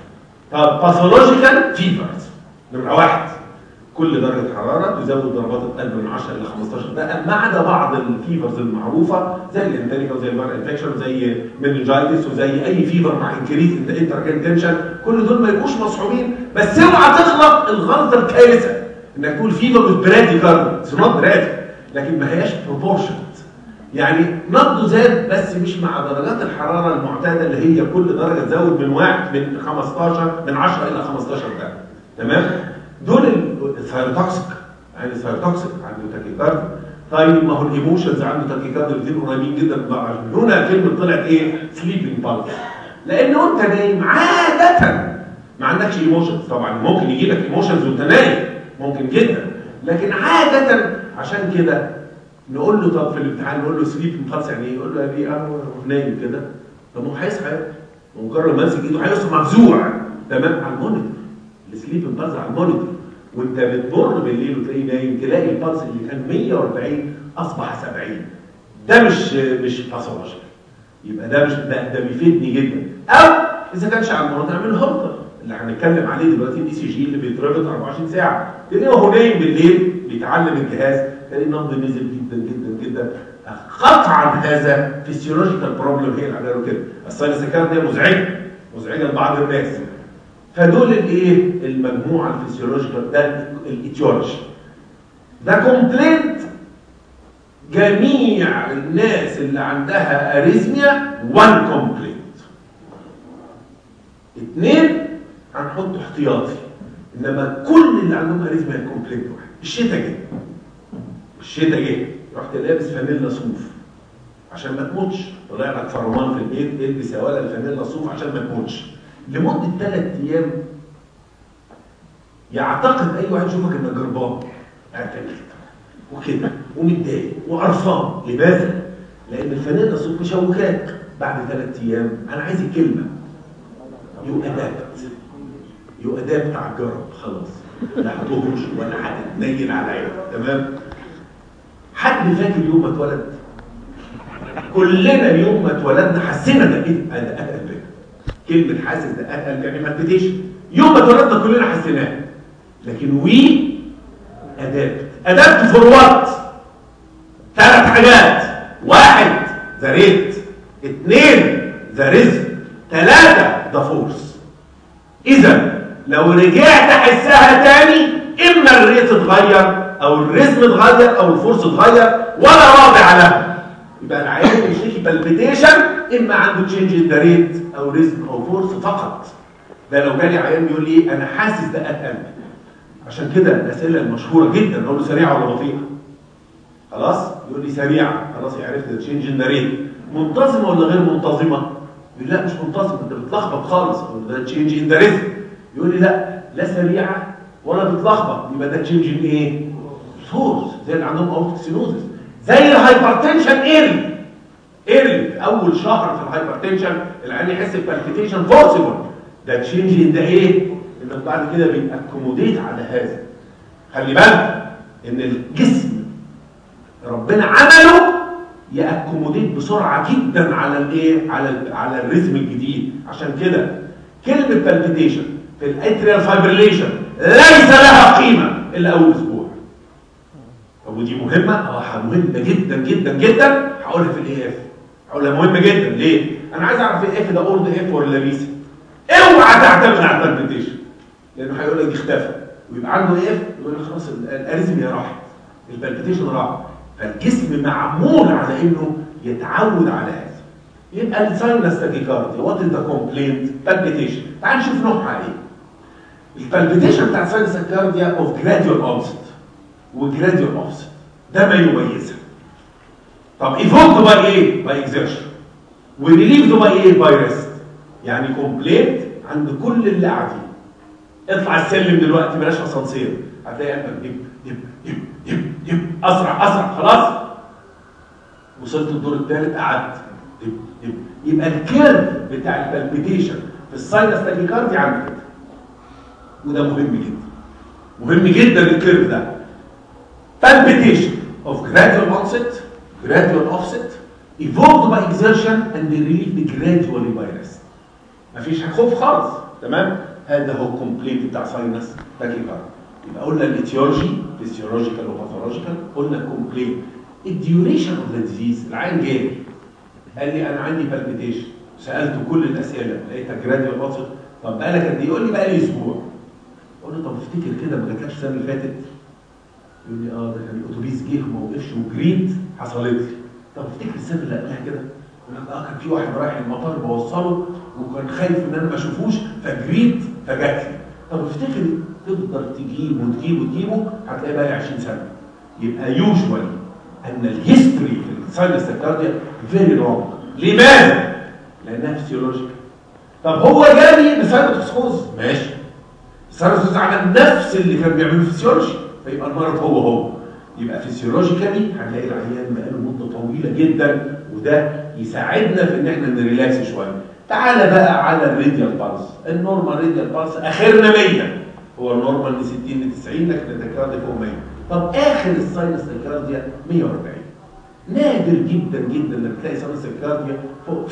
طب باثولوجيكال فيفرز نمره 1 كل درجه حراره تزود ضربات القلب من 10 الى 15 دقيقه ما عدا بعض الفيفرز المعروفه زي الانتريكا وزي الفيرال انفكشن وزي مننجايتس وزي اي فيفر مع انكريز انتركان تنشن. كل دول ما يبقوش مصحوبين. بس اوعى تغلط الغلطه الكارثه انك تقول فيفر بالبراديكارد اتس نوت برادي، لكن ما هياش بروبورشنت. يعني نبضه زاد بس مش مع درجات الحراره المعتاده اللي هي كل درجه تزود من 15 من 10 الى 15 درجه. تمام؟ دول الثايروتوكسيك، يعني الثايروتوكسيك عنده تاكيكارد. طيب ما هو الايموشنز عنده تاكيكارد الاثنين قريبين جدا من بعض. هنا كلمه طلعت ايه؟ سليبنج بالز. لانه انت نايم عاده ما عندكش ايموشنز. طبعا ممكن يجي لك ايموشنز وانت نايم، ممكن جدا، لكن عاده عشان كده نقول له طب في الامتحان نقول له سليبنج بالز يعني ايه؟ يقول له يعني ايه؟ نايم كده. طب هو هيصحى مجرد ما يمسك ايده هيصحى مفزوع. تمام؟ على المونيتور السليب بالز على المونيتور، وانت بتمر بالليل وتلاقيه نايم تلاقي البلس اللي كان 140 اصبح 70. ده مش باثولوجي. يبقى ده مش ده بيفيدني جدا. او اذا كانش على المونيتور اعمل هولتر اللي هنتكلم عليه دلوقتي، الاي سي جي اللي بيتربط 24 ساعه. تلاقيه وهو نايم بالليل بيتعلم الجهاز تلاقي النبض نزل جدا جدا جدا. قطعا هذا فيسيولوجيكال بروبلم هي اللي عامله له كده. الساينوسكارديا مزعجه لبعض الناس. فدول الايه؟ المجموعه الفسيولوجيكال. ده الايتيولوجي. ده كومبلينت جميع الناس اللي عندها اريزميا 1 كومبلينت. 2 هنحط احتياطي، انما كل اللي عندهم اريزميا كومبلينت واحد. الشتاء جه رحت لابس فانيلا صوف عشان ما تموتش، طلع لك فرمان في البيت البس يا ولد الفانيلا صوف عشان ما تموتش لمده 3 ايام. يعتقد اي واحد يشوفك انك جربان قاعد وكده ومتضايق وقرفان. لماذا؟ لان الفانيلا صوف مشوكاك. بعد 3 ايام انا عايز الكلمه يو ادابت على الجرب. خلاص لا هتهرش ولا هتتنيل عليا. تمام؟ حد فاكر يوم ما اتولد؟ كلنا يوم ما اتولدنا حسينا دقات قلبنا. كلمه حاسس دقات قلب يعني مالبيتيشن. يوم ما اتولدنا كلنا حسيناها. لكن وي ادابت فور وات؟ 3 حاجات. 1 ذا ريت، 2 ذا ريزم، 3 ذا فورس. اذا لو رجعت احسها تاني اما الريت اتغير او الريزم اتغير او الفورس اتغير ولا رابع لها. يبقى العيان بيشتكي بالبيتيشن اما عنده تشينج ان ذا ريت او ريزم او فورس فقط. ده لو جالي عيان بيقول لي انا حاسس دقات قلبي. عشان كده الاسئله المشهوره جدا اقول له سريعه ولا بطيئه؟ خلاص يقول لي سريعه. خلاص عرفت تشينج ان ذا ريت. منتظمه ولا غير منتظمه؟ يقول لا مش منتظمه انت بتلخبط خالص. اقول ده تشينج ان ذا ريزم. يقول لي لا سريعه ولا بتلخبط. يبقى ده تشينج ان ايه؟ فورس. زي اللي عندهم اورتيك سينوزس، زي الهايبرتنشن ايرلي اول شهر في الهايبرتنشن العيان يحس بالبيتيشن فورسبل. ده تشينج ان ده ايه؟ انك بعد كده بيأكوموديت على هذا. خلي بالك ان الجسم ربنا عمله يأكوموديت بسرعه جدا على الايه؟ على الريتم الجديد. عشان كده كلمه بالبيتيشن في الاتريال فايبريليشن ليس لها قيمه الا اول اسبوع. طب ودي مهمه؟ مهمه جدا جدا جدا. هقولها في الاي اف. هقولها مهمه جدا. ليه؟ انا عايز اعرف الاف ده اورد اف ولا ريسنت. اوعى تعتمد على البالبيتيشن لانه هيقول لك دي اختفى ويبقى عنده اف يقول لك خلاص الاريزميا راحت، البالبيتيشن راح. فالجسم معمول على انه يتعود على هذا. يبقى الساينس تاكيكارديا وات از ذا كومبلينت؟ بالبيتيشن. تعال نشوف نوعها ايه. البالبيتيشن بتاع الساينس تاكيكارديا اوف جراديوال اونست وجراديوال اوفست. ده ما يميزها. طب ايفولد باي ايه؟ باي اكزيرشن. وريليفد باي ايه؟ باي ريست. يعني كومبلينت عند كل اللي قاعدين. اطلع السلم دلوقتي بلاش اسانسير هتلاقي قلبك دب اسرع خلاص وصلت الدور الثالث قعدت دب. يبقى الكيرف بتاع البالبيتيشن في الساينس تاكيكارديا عند كده. وده مهم جدا الكيرف ده. palpitation of gradual onset, gradual offset, evolved by exertion and relieved gradually by rest. مفيش خوف خالص. تمام؟ هذا هو كومبليت بتاع ساينس تاكيكارديا. يبقى قلنا الايتيولوجي فيسيولوجيكال وباثولوجيكال، قلنا كومبليت. الديوريشن اوف ذا ديزيز، العيان جاي قال لي انا عندي بالبيتيشن، سالته كل الاسئله لقيتها جراديوال باسل. طب بقالك قد ايه؟ يقول لي بقالي اسبوع. اقول له طب افتكر كده ما جاتلكش السنه اللي فاتت؟ يقول لي اه ده كان الاتوبيس جه وما وقفش وجريت حصلت لي. طب افتكر السنه اللي قبلها كده؟ يقول لك اه كان في واحد رايح المطار بوصله وكان خايف ان انا ما اشوفوش فجريت فجات لي. طب افتكر، تقدر تجيبه هتلاقي بقى 20 سنه. يبقى يوجوالي ان الهيستوري في الساينس تاكيكارديا فيري لونج. لماذا؟ لانها فيسيولوجيكال. طب هو جالي بساينوتوكسكوز، ماشي، الساينوتوكسكوز عمل نفس اللي كان بيعمله فيسيولوجي، فيبقى المرض هو. يبقى فيسيولوجيكالي هنلاقي العيان بقاله مده طويله جدا، وده يساعدنا في ان احنا نريلاكس شويه. تعالى بقى على الراديال بالس. النورمال راديال بالس اخرنا 100، هو النورمال من 60 ل 90، لكن التاكيكارديا فوق 100. طب اخر الساينس تاكيكارديا 140. نادر جدا جدا انك تلاقي ساينس تاكيكارديا فوق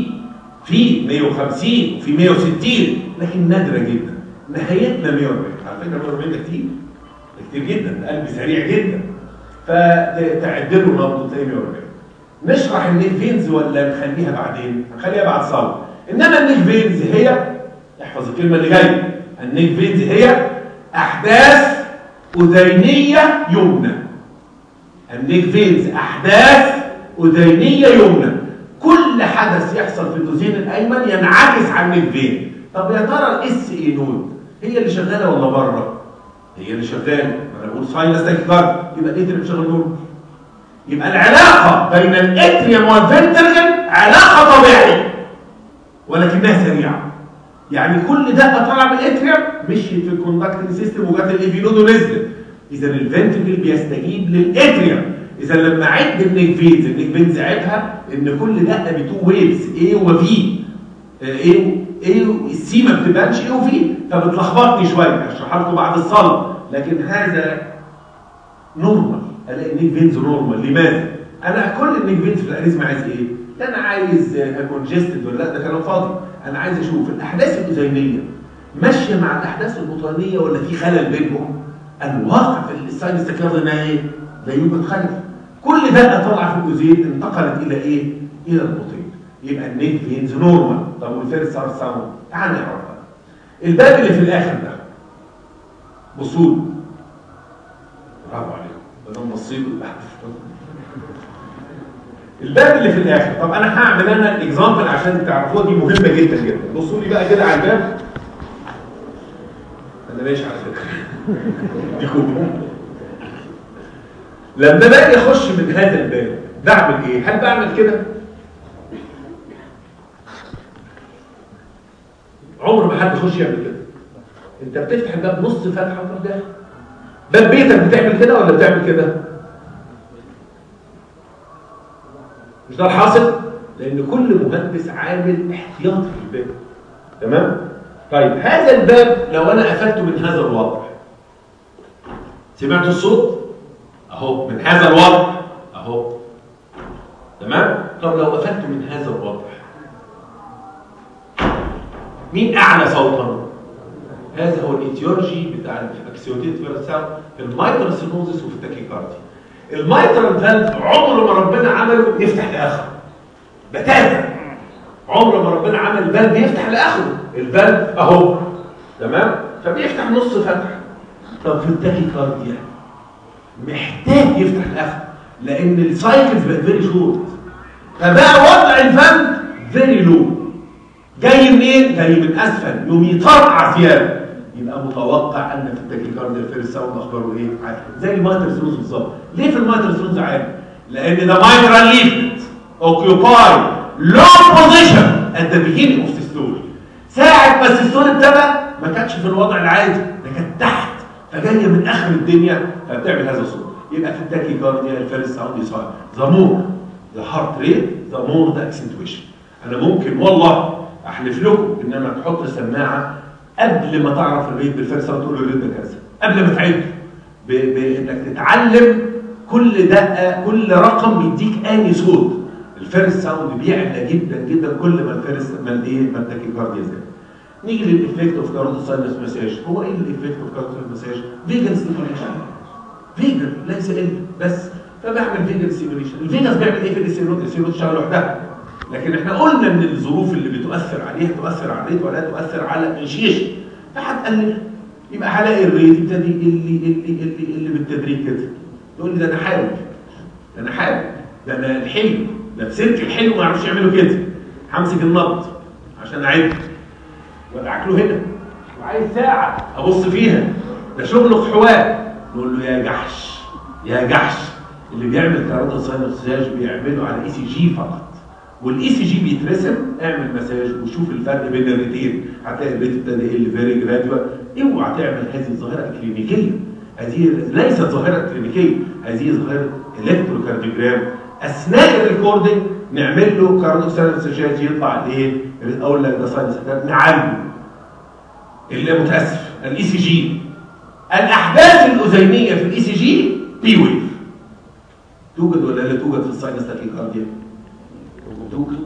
في 150 وفي 160، لكن نادره جدا. نهايتنا 140. على فكره 140 ده كتير جدا، ده قلب سريع جدا، فتعدله نبضه تلاقيه 140. نشرح النيك فينز ولا نخليها بعدين؟ هنخليها بعد صلاه. انما النيك فينز هي، احفظ الكلمه اللي جايه، النيك فينز هي احداث اذينيه يمنى. النيك فينز احداث اذينيه يمنى. كل حدث يحصل في الاذين الايمن ينعكس على النيك فين. طب يا ترى الاس اي نود هي اللي شغاله ولا بره؟ هي اللي شغاله. ما انا بقول ساينس تاكيكارديا، يبقى الاتريوم بيشتغل نور. يبقى العلاقه بين الاتريوم والفنتركل علاقه طبيعيه ولكنها سريعه. يعني كل دقه طالعه من الاتريوم مشيت في الكوندكتنج سيستم وجات الاي في نود ونزلت. اذا الفنتركل بيستجيب للاتريوم. اذا لما اعد النيك فينز عيبها ان كل دقه بتو ويفز اي وفي. ايه السي ما بتبانش ايه وفي، فبتلخبطني شويه. هشرحها لكم بعد الصلاه. لكن هذا نورمال، الاقي النيك فينز نورمال. لماذا؟ انا كل النيك فينز في الاريزما عايز ايه؟ لا انا عايز كونجستد ولا لا، ده كلام فاضي. انا عايز اشوف الاحداث الاذينيه ماشيه مع الاحداث البطانيه ولا في خلل بينهم. الواقع في الساينس تاكيكارديا انها ايه؟ لا يوجد خلل. كل دقه طالعه في الاذين انتقلت الى ايه؟ الى البطين. يبقى النيك فينز نورمال. طب والفيرست هارت ساوند تعال نعرف بقى. الباب اللي في الاخر ده، بصوا برافو عليكم، انا بصيت الباب اللي في الاخر. طب انا هعمل الاكزامبل عشان تعرفوها، دي مهمه جدا جدا. بصوا لي بقى كده على الباب. انا ماشي على فكره دي كوبون. لما باجي اخش من هذا الباب بعمل ايه؟ هل بعمل كده؟ عمر ما حد يخش يعمل كده. انت بتفتح الباب نص فتحه وتروح داخل. باب بيتك بتعمل كده ولا بتعمل كده؟ مش ده الحاصل؟ لان كل مهندس عامل احتياطي في الباب. تمام؟ طيب هذا الباب لو انا قفلته من هذا الوضع، سمعتوا الصوت؟ اهو من هذا الوضع اهو. تمام؟ طب لو قفلته من هذا الوضع، مين اعلى صوتا؟ هذا هو الايتيولوجي بتاع الاكسيوتيت فيرست ساوند في المايترال سينوزس وفي التاكيكارديا. المايترال فالف عمر ما ربنا عمله يفتح لاخره. بتاتا عمر ما ربنا عمل الفالف يفتح لاخره. الفالف اهو. تمام؟ فبيفتح نص فتحه. طب في التاكيكارديا محتاج يفتح لاخره لان السايكلز بقت فيري شورت. فبقى وضع الفالف فيري لو. جاي منين؟ جاي من اسفل، يوم يطرقع زياده. يبقى متوقع ان في التاكيكارديا الفيرست ساوند اخباره ايه؟ عالي. زي المايترال سينوز بالظبط. ليه في المايترال سينوز عالي؟ لان ده مايترال ليفت اوكيوباي لو بوزيشن ات ذا بيجينينج اوف سيستول. ساعه ما السيستول ابتدى ما كانتش في الوضع العادي، ده كانت تحت، فجايه من اخر الدنيا فبتعمل هذا الصوت. يبقى في التاكيكارديا الفيرست ساوند يصير ذا مور ذا هارت ريت ذا مور ذا اكسنتويشن. انا ممكن والله احلف لكم انما تحط السماعه قبل ما تعرف الريت بالفيرست ساوند تقول له الريت ده كذا، قبل ما تعد بانك تتعلم كل دقه كل رقم بيديك انهي صوت. الفيرست ساوند بيعلى جدا جدا كل ما الفيرست ما التاكيكارديا زاد. نيجي للإفكت أوف كاروتيد ساينس مساج. هو إيه الإفكت أوف كاروتيد مساج؟ فيجن ستيميوليشن. فيجن ليس إلا بس، فبعمل فيجن ستيميوليشن. الفيجنز بيعمل إيه في السيروت؟ السيروت شغال لوحدها. لكن إحنا قلنا إن الظروف اللي بتؤثر عليها تؤثر على الريت ولا تؤثر على الانشيشن، فهتقلل. يبقى هلاقي الريت يبتدي اللي بالتدريج كده. تقول لي ده أنا حاول، ده أنا الحلو، ده في سلك الحلو ما يعرفش يعملوا كده. همسك النبض عشان أعد وادعك له هنا، وعايز ساعة أبص فيها، ده شغله في حوار. نقول له يا جحش يا جحش، اللي بيعمل كاروتيد ساينس مساج بيعمله على ECG فقط، والECG بيترسم. اعمل مساج وشوف الفرق بين الريتين، هتلاقي الريت ابتدى يقل فيري جرادوال. اوعى تعمل هذه الظاهرة كلينيكية، هذه ليست ظاهرة كلينيكية، هذه ظاهرة الكتروكارديوجرام. أثناء الريكوردنج نعمل له كاروتيد ساينس مساج، يطلع ايه؟ اقول لك ده ساينس نعالجه. اللي متاسف الECG، الاحداث الاذينيه في الECG بي ويف توجد ولا لا توجد في الساينس تاكيكارديا؟ توجد.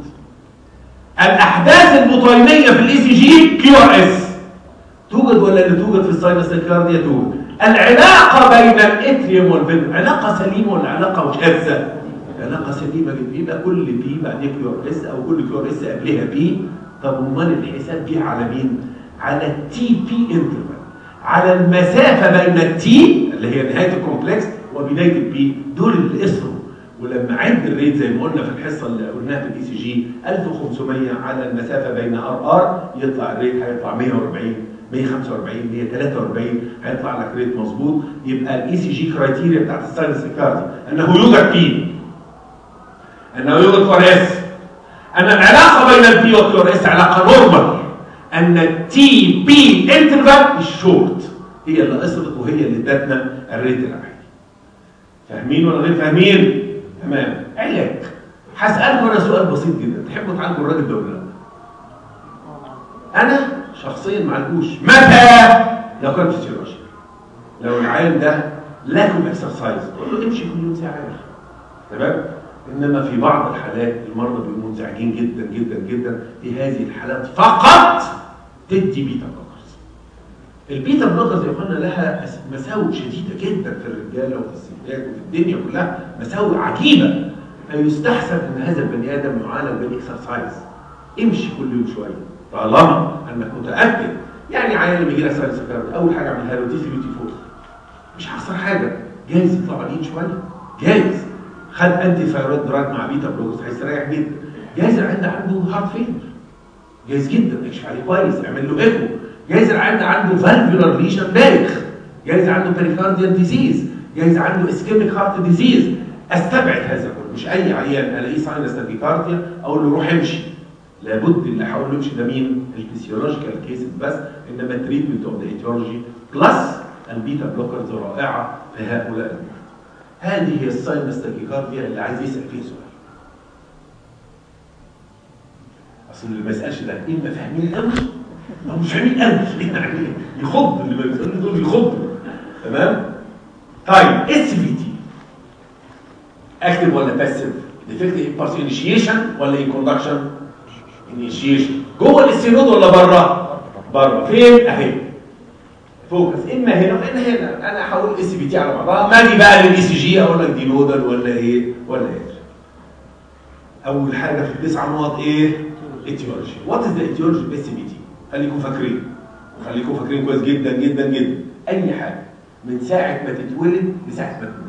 الاحداث البطينيه في الECG QRS توجد ولا لا توجد في الساينس تاكيكارديا؟ توجد. العلاقه بين الاتريوم والفنتريكل علاقه سليمه ولا علاقه شاذه؟ علاقه سليمه جدا. يبقى كل بي بعدين QRS او كل QRS قبلها بي. طب امال الحساب جه على مين؟ على التي بي انترفال، على المسافه بين التي اللي هي نهايه الكومبلكس وبدايه البي. دول اللي اسروا. ولما عد الريت زي ما قلنا في الحصه اللي قلناها في الECG 1500 على المسافه بين RR، يطلع الريت هيطلع 140 145 143، هيطلع لك ريت مظبوط. يبقى الECG كرايتيريا بتاعت الساينس كاردي انه يوجد بي، انه يوجد QRS، ان العلاقه بين البي والQRS علاقه نورمال، ان التي بي انترفال الشورت هي اللي اثرت وهي اللي ادتنا الريت العالي. فاهمين ولا غير فاهمين؟ تمام. علاج. هسالكم انا سؤال بسيط جدا، تحبوا تعالجوا الراجل ده ولا لا؟ انا شخصيا ما عالجوش. متى؟ لو كان فيسيولوجي، لو العيان ده لاكم اكسرسايز قول له امشي كل يوم ساعه. تمام؟ انما في بعض الحالات المرضى بيبقوا منزعجين جدا جدا جدا. في هذه الحالات فقط تدي بيتا بلوكرز. البيتا بلوكرز يا اخوانا لها مساوئ شديده جدا في الرجاله وفي الستات وفي الدنيا كلها، مساوئ عجيبه. فيستحسن ان هذا البني ادم يعالج بالاكسرسايز. امشي كل يوم شويه طالما انك متاكد. يعني عيان لما يجي لك ساينس كاردي اول حاجه اعملها له TCBT4، مش هخسر حاجه. جايز يطلع بعدين شويه، جايز خد انتي ثايرويد دراج مع بيتا بلوكرز هيستريح جدا. جايز العيان ده عنده هارت فيلر، جايز جدا اكشف عليه كويس، اعمل له ايكو. جايز العيان ده عنده فالفولار ليشن بايخ، جايز عنده بيريكارديال ديزيز، جايز عنده اسكيميك هارت ديزيز. استبعد هذا كله. مش اي عيان الاقيه ساينس تاكيكارديا اقول له روح امشي. لابد اللي هقول له امشي ده مين؟ الفسيولوجيكال كيسز بس. انما التريتمنت اوف ذا ايتيولوجي بلس البيتا بلوكرز رائعه في هؤلاء المرضى. هذه هي الساينس تاكيكارديا اللي عايز يسال فيها سؤال. اصل اللي ما يسالش ده اما فاهمين قوي او مش فاهمين قوي، يعني يخض. اللي ما بيسالوا دول يخضوا. تمام؟ طيب SVT اكتف ولا باسيف؟ ديفكتيف امبالس انيشيشن ولا انكوندكشن؟ انيشيشن. جوه الاستينود ولا بره؟ بره. فين؟ اهي فوكس، اما هنا واما هنا. انا هقول SVT على بعضها. ما اجي بقى للECG اقول لك دي نودل ولا ايه ولا ايه. اول حاجه في التسع نقط ايه؟ ايتيولوجي. وات از ذا ايتيولوجي اوف SVT؟ خليكم فاكرين، وخليكم فاكرين كويس جدا جدا جدا. اي حاجه من ساعه ما تتولد لساعه ما تموت.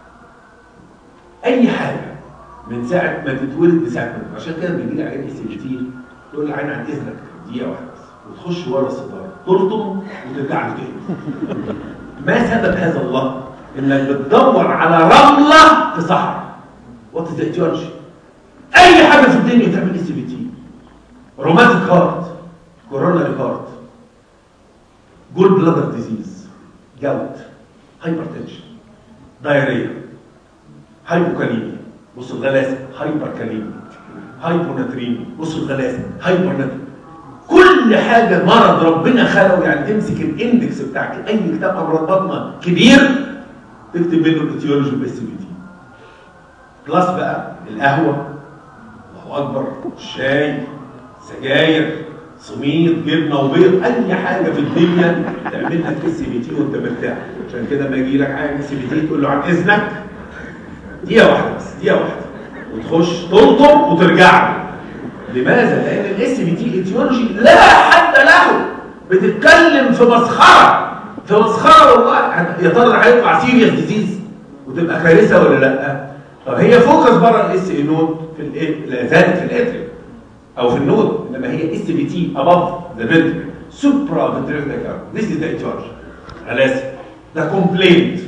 اي حاجه من ساعه ما تتولد لساعه ما تموت. عشان كده بيجي لي عيان SVT تقول لي عين عن اذنك دقيقه واحده بس، وتخش ورا الستاره تلطم وترجع له تاني. ما سبب هذا الله؟ انك بتدور على رمله في صحراء. وات از ذا ايتيولوجي؟ اي حاجه في الدنيا تعمل SVT. روماتيك هارت، كوروناري هارت، جول بلادر ديزيز، جوت، هايبرتنشن، دايريا، هايبوكاليميا، بص الغلاسه، هايبركاليميا، هايبوناتريميا، بص الغلاسه، هايبرناتريميا. كل حاجه مرض ربنا خلقه. يعني تمسك الاندكس بتاعك اي كتاب امراض بطنه كبير تكتب منه الايتيولوجي SVT. بلس بقى القهوه، الله اكبر، الشاي، سجاير، سميد جبنه وبيض اي حاجه في الدنيا تعملها في اس بي تي وانت مرتاح. عشان كده لما يجي لك حاجه اس بي تي تقول له عن اذنك دقيقه واحده بس، دقيقه واحده، وتخش تلطم وترجع له. لماذا؟ لان الاس بي تي ايتيولوجي لا حد له، بتتكلم في مسخره، في مسخره والله. يا ترى هيطلع سيريس ديزيز وتبقى كارثه ولا لا؟ طب هي فوكس بره الاس اي نود في لا زالت في الاتريوم او في النود، انما هي اس بي تي اباف ذا فنتريكل سوبرا فنتريكولار. ذيس از ذا ايتيولوجي. خلاص ده كومبلينت.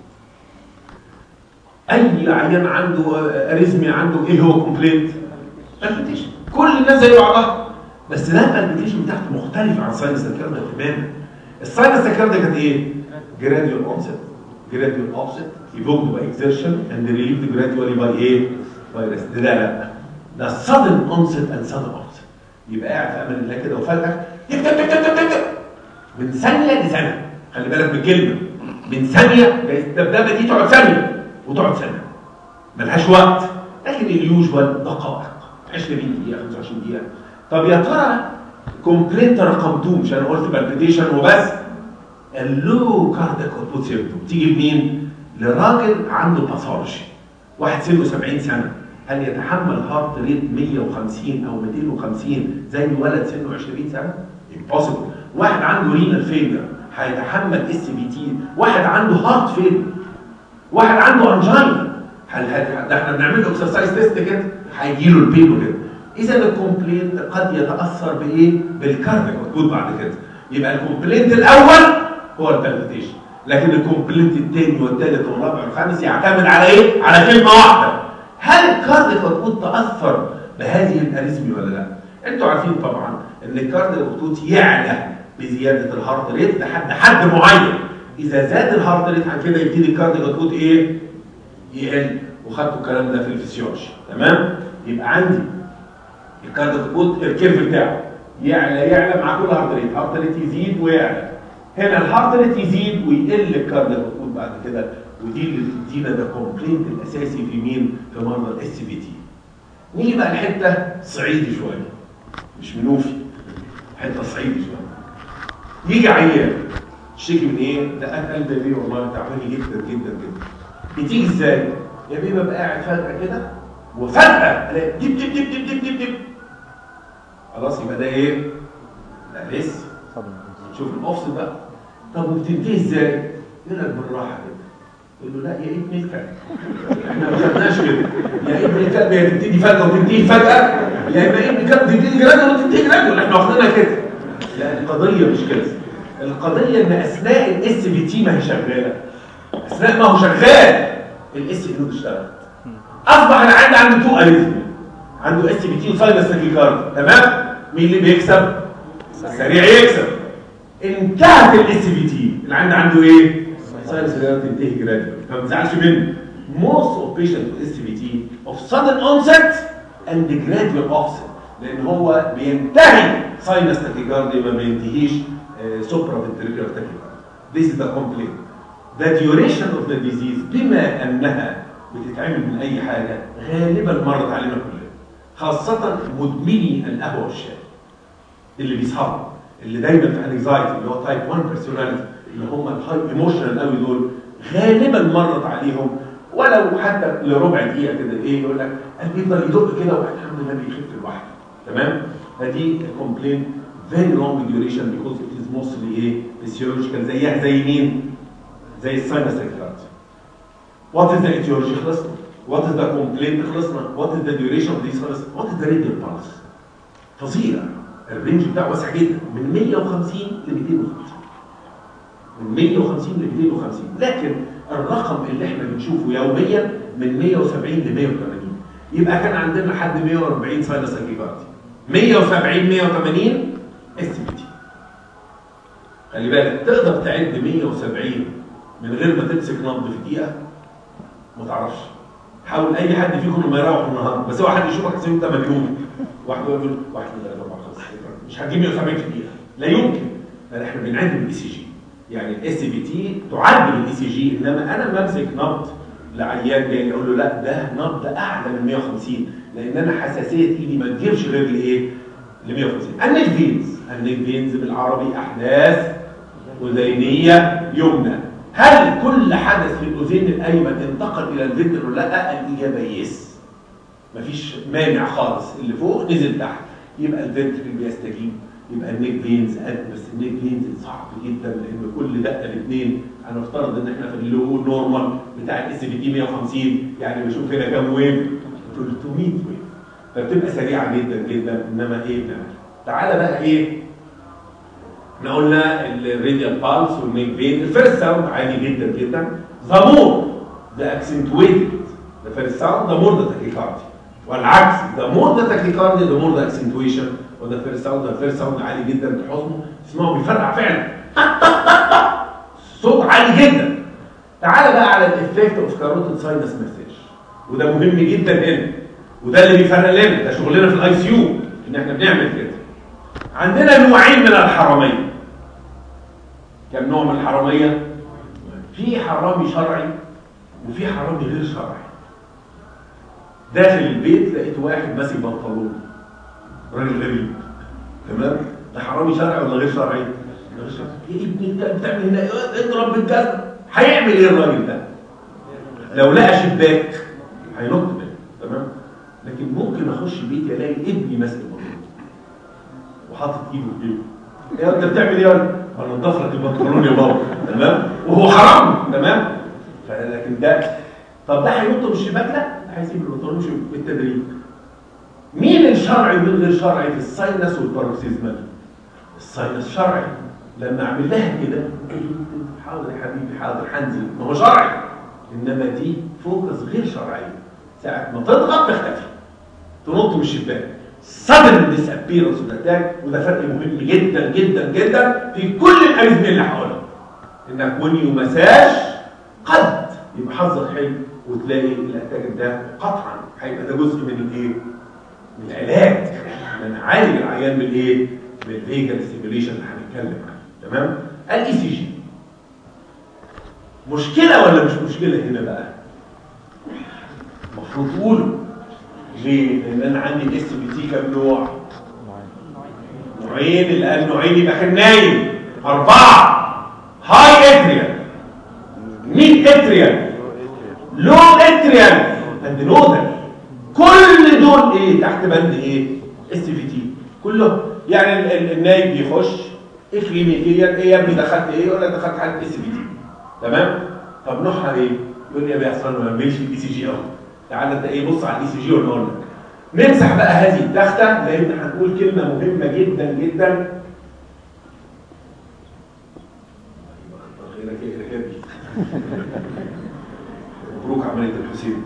اي عيان عنده اريزميا عنده ايه هو كومبلينت؟ بالبيتيشن. كل الناس زي بعضها، بس لا البيتيشن بتاعته مختلفه عن ساينس الكاردا تماما. الساينس الكاردا كانت ايه؟ جراديوال اونست، جراديوال اوفست، ايفوكد باي اكزرشن اند ريليفد جراديوالي باي ايه؟ باي ريست. لا ده sudden onset and sudden offset. يبقى قاعد في امان الله كده وفجاه تك من ثانيه لثانيه. خلي بالك من الكلمه، من ثانيه. الدبدبه دي تقعد ثانيه وتقعد ثانيه، ملهاش وقت. لكن اليوجوال دقائق، 20 دقيقه 25 دقيقه. طب يا ترى كومبلينت رقم 2، مش انا قلت بالبيتيشن وبس، اللو كاردياك اوتبوت سيمبتوم تيجي منين؟ لراجل عنده باثولوجي، واحد سنه 70 سنه، هل يتحمل هارت ريت 150 او 250 زي ولد سنه 20 سنه؟ امبوسيبل. واحد عنده رينال فيلر هيتحمل اس بي تي؟ واحد عنده هارت فيلر، واحد عنده انجينا، ده احنا بنعمل له اكسرسايز تيست كده هيجي له البين كده. اذا الكومبلينت قد يتاثر بايه؟ بالكاردياك اوتبوت بعد كده. يبقى الكومبلينت الاول هو البالبيتيشن، لكن الكومبلينت الثاني والثالث والرابع والخامس يعتمد على ايه؟ على كلمه واحده، هل الكاردياك اوتبوت تاثر بهذه الاريزمي ولا لا؟ انتوا عارفين طبعا ان الكاردياك اوتبوت يعلى بزياده الهارت ريت لحد حد معين. اذا زاد الهارت ريت عن كده يبتدي الكاردياك اوتبوت ايه؟ يقل. وخدتوا الكلام ده في الفسيولوجي، تمام؟ يبقى عندي الكاردياك اوتبوت الكيرف بتاعه يعلى مع كل هارت ريت، هارت ريت يزيد ويعلى. هنا الهارت ريت يزيد ويقل الكاردياك اوتبوت بعد كده. ودي اللي بتدينا ده كومبلينت الاساسي في مين؟ في مرضى الاس بي تي. نيجي بقى لحته صعيدي شويه، مش منوفي، حته صعيدي شويه. يجي عيان تشتكي من ايه؟ ده قلب ليه والله تعباني جدا جدا جدا. بتيجي ازاي؟ يا بيه ببقى قاعد فجاه كده وفجاه الاقي دب دب دب دب دب دب. خلاص يبقى ده ايه؟ ده لسه نشوف الاوفست بقى. طب وبتنتهي ازاي؟ يقول لك بالراحه كده. يقول له لا يا ابن الكلب، احنا ما خدناش كده. يا ابن الكلب يا تبتدي فجاه وتنتهي فجاه، يا اما ابن الكلب تبتدي جراديوال وتنتهي جراديوال. احنا واخدينها كده. لا القضيه مش كده. القضيه ان اثناء الاس بي تي ما هي شغاله، اثناء ما هو شغال الاس بي نود اشتغلت. اصبح العيان عنده تو اريزميا، عنده اس بي تي وساينس تاكيكارد، تمام؟ مين اللي بيكسب؟ السريع يكسب. انتهت الاس بي تي، العيان عنده ايه؟ ساينس تنتهي جراديوال، فما تزعلش منه. most of patients with SVT of sudden onset and gradual offset، لان هو بينتهي ساينس تاكيكارديا ما بينتهيش سوبرا فنتريكولار تاكيكارديا. This is the complaint. The duration of the disease بما انها بتتعمل من اي حاجه غالبا مرت علينا كلنا، خاصه مدمني القهوه والشاي اللي بيسهروا، اللي دايما في انكزايتي، اللي هو تايب 1 بيرسوناليتي، اللي هم الهاي ايموشنال قوي دول، غالبا مرت عليهم ولو حتى لربع دقيقه كده ايه يقول لك قلبي يفضل يدق كده والحمد لله بيخف لوحده، تمام؟ فدي الكومبلين very long duration because it is mostly ايه physiological، زيها زي مين؟ زي الساينس تاكيكارديا. What is the etiology؟ خلصنا. What is the complaint؟ خلصنا. What is the duration of this؟ خلصنا. What is the radial pulse؟ فظيع، الرينج بتاعه واسع جدا من 150 ل 250. من 150 ل 250، لكن الرقم اللي احنا بنشوفه يوميا من 170 ل 180. يبقى كان عندنا لحد 140 ساينس تاكيكارديا، 170 180 اس بي تي. خلي بالك تقدر تعد 170 من غير ما تمسك نبض في دقيقه؟ ما تعرفش. حاول اي حد فيكم لما يروح النهارده، بس هو حد يشوفك تسيب 8 يوم، واحد يقول 1 2 3 4 5 6، مش هتجيب 170 في دقيقه، لا يمكن. احنا بنعد بالاي سي جي، يعني الاس بي تي تعد بالاي سي جي، انما انا بمسك نبض لعيان جاي اقول له لا ده نبض اعلى من 150، لان انا حساسيه ايدي ما تجيبش غير لايه؟ ل 150. النيك فينز، النيك فينز بالعربي احداث اذينيه يمنى. هل كل حدث في الاذين الايمن انتقل الى الفنتركل ولا لا؟ الاجابه يس، مفيش مانع خالص، اللي فوق نزل تحت، يبقى الفنتركل بيستجيب، يبقى النيك فينز قد. بس النيك فينز صعب جدا لان كل دقه الاثنين، هنفترض ان احنا في اللو نورمال بتاع الاس في تي 150، يعني بشوف هنا كام ويف؟ 300 ويف، فبتبقى سريعه جدا جدا. انما ايه بنعمل؟ تعالى بقى ايه، احنا قلنا الراديال بالس والنيك فين. الفيرست ساوند عادي جدا جدا. ذا مور ذا اكسنتويتد ذا فيرست ساوند ذا مور ذا تاكيكارديا، والعكس ذا مور ذا تاكيكارديا ذا مور ذا اكسنتويشن. وده فيرست ساوند، الفيرست ساوند عالي جدا تحضنه تسمعه بيفرقع فعلا، صوت عالي جدا. تعالى بقى على الافكت اوف كاروتيد ساينس مساج، وده مهم جدا هنا، وده اللي بيفرق لنا، ده شغلنا في الاي سي يو ان احنا بنعمل كده. عندنا نوعين من الحراميه. كم نوع من الحراميه؟ في حرامي شرعي وفي حرامي غير شرعي. داخل البيت لقيت واحد ماسك بنطلون، راجل غريب، تمام؟ ده حرامي شرعي ولا غير شرعي؟ غير شرعي. يا ابني انت بتعمل هنا اضرب بالجزمه. هيعمل ايه الراجل ده؟ لو لقى شباك هينط منه، تمام؟ لكن ممكن اخش بيتي الاقي ابني ماسك البنطلون وحاطط ايده في جيبه. يا انت بتعمل ايه؟ انا انضف لك البنطلون يا بابا، تمام؟ وهو حرام، تمام؟ لكن ده، طب ده هينط من الشباك؟ لا، ده هيسيب البنطلون بالتدريج. مين الشرعي ومين غير شرعي في الساينس والباروكسيزمال؟ الساينس شرعي، لما اعمل لها كده حاضر يا حبيبي حاضر هنزل، ما هو شرعي. انما دي فوكس غير شرعيه، ساعه ما تضغط تختفي، تنط من الشباك. sudden disappearance of attack، وده فرق مهم جدا جدا جدا في كل الاريزميا اللي هقولها. انك ونيو مساج قد يبقى حظك حلو وتلاقي الاتاك ده قطعا هيبقى ده جزء من الايه؟ من العلاج. نعالج العيان بالايه؟ بالفيجال ستيميوليشن اللي هنتكلم عنه، تمام؟ الاي سي جي مشكله ولا مش مشكله هنا بقى؟ المفروض تقولوا ليه؟ لان انا عندي الاس بي تي كام نوع؟ نوعين. اللي قال نوعين يبقى كان نايم. 4 هاي اتريال، ميد اتريال، لو اتريال، اند نودل. كل دول ايه؟ تحت بند ايه؟ اس في تي كله. يعني النايم بيخش اكلينيكيا، ايه يا ابني دخلت ايه؟ يقول لك دخلت حاله اس في تي، تمام؟ طب نوعها ايه؟ يقول لي يا بيحصل ما بيمشي الاي سي جي اهو. تعالى انت ايه، بص على الاي سي جي ونقول لك. نمسح بقى هذه التخته لان هنقول كلمه مهمه جدا جدا. مبروك عمليه الحسين.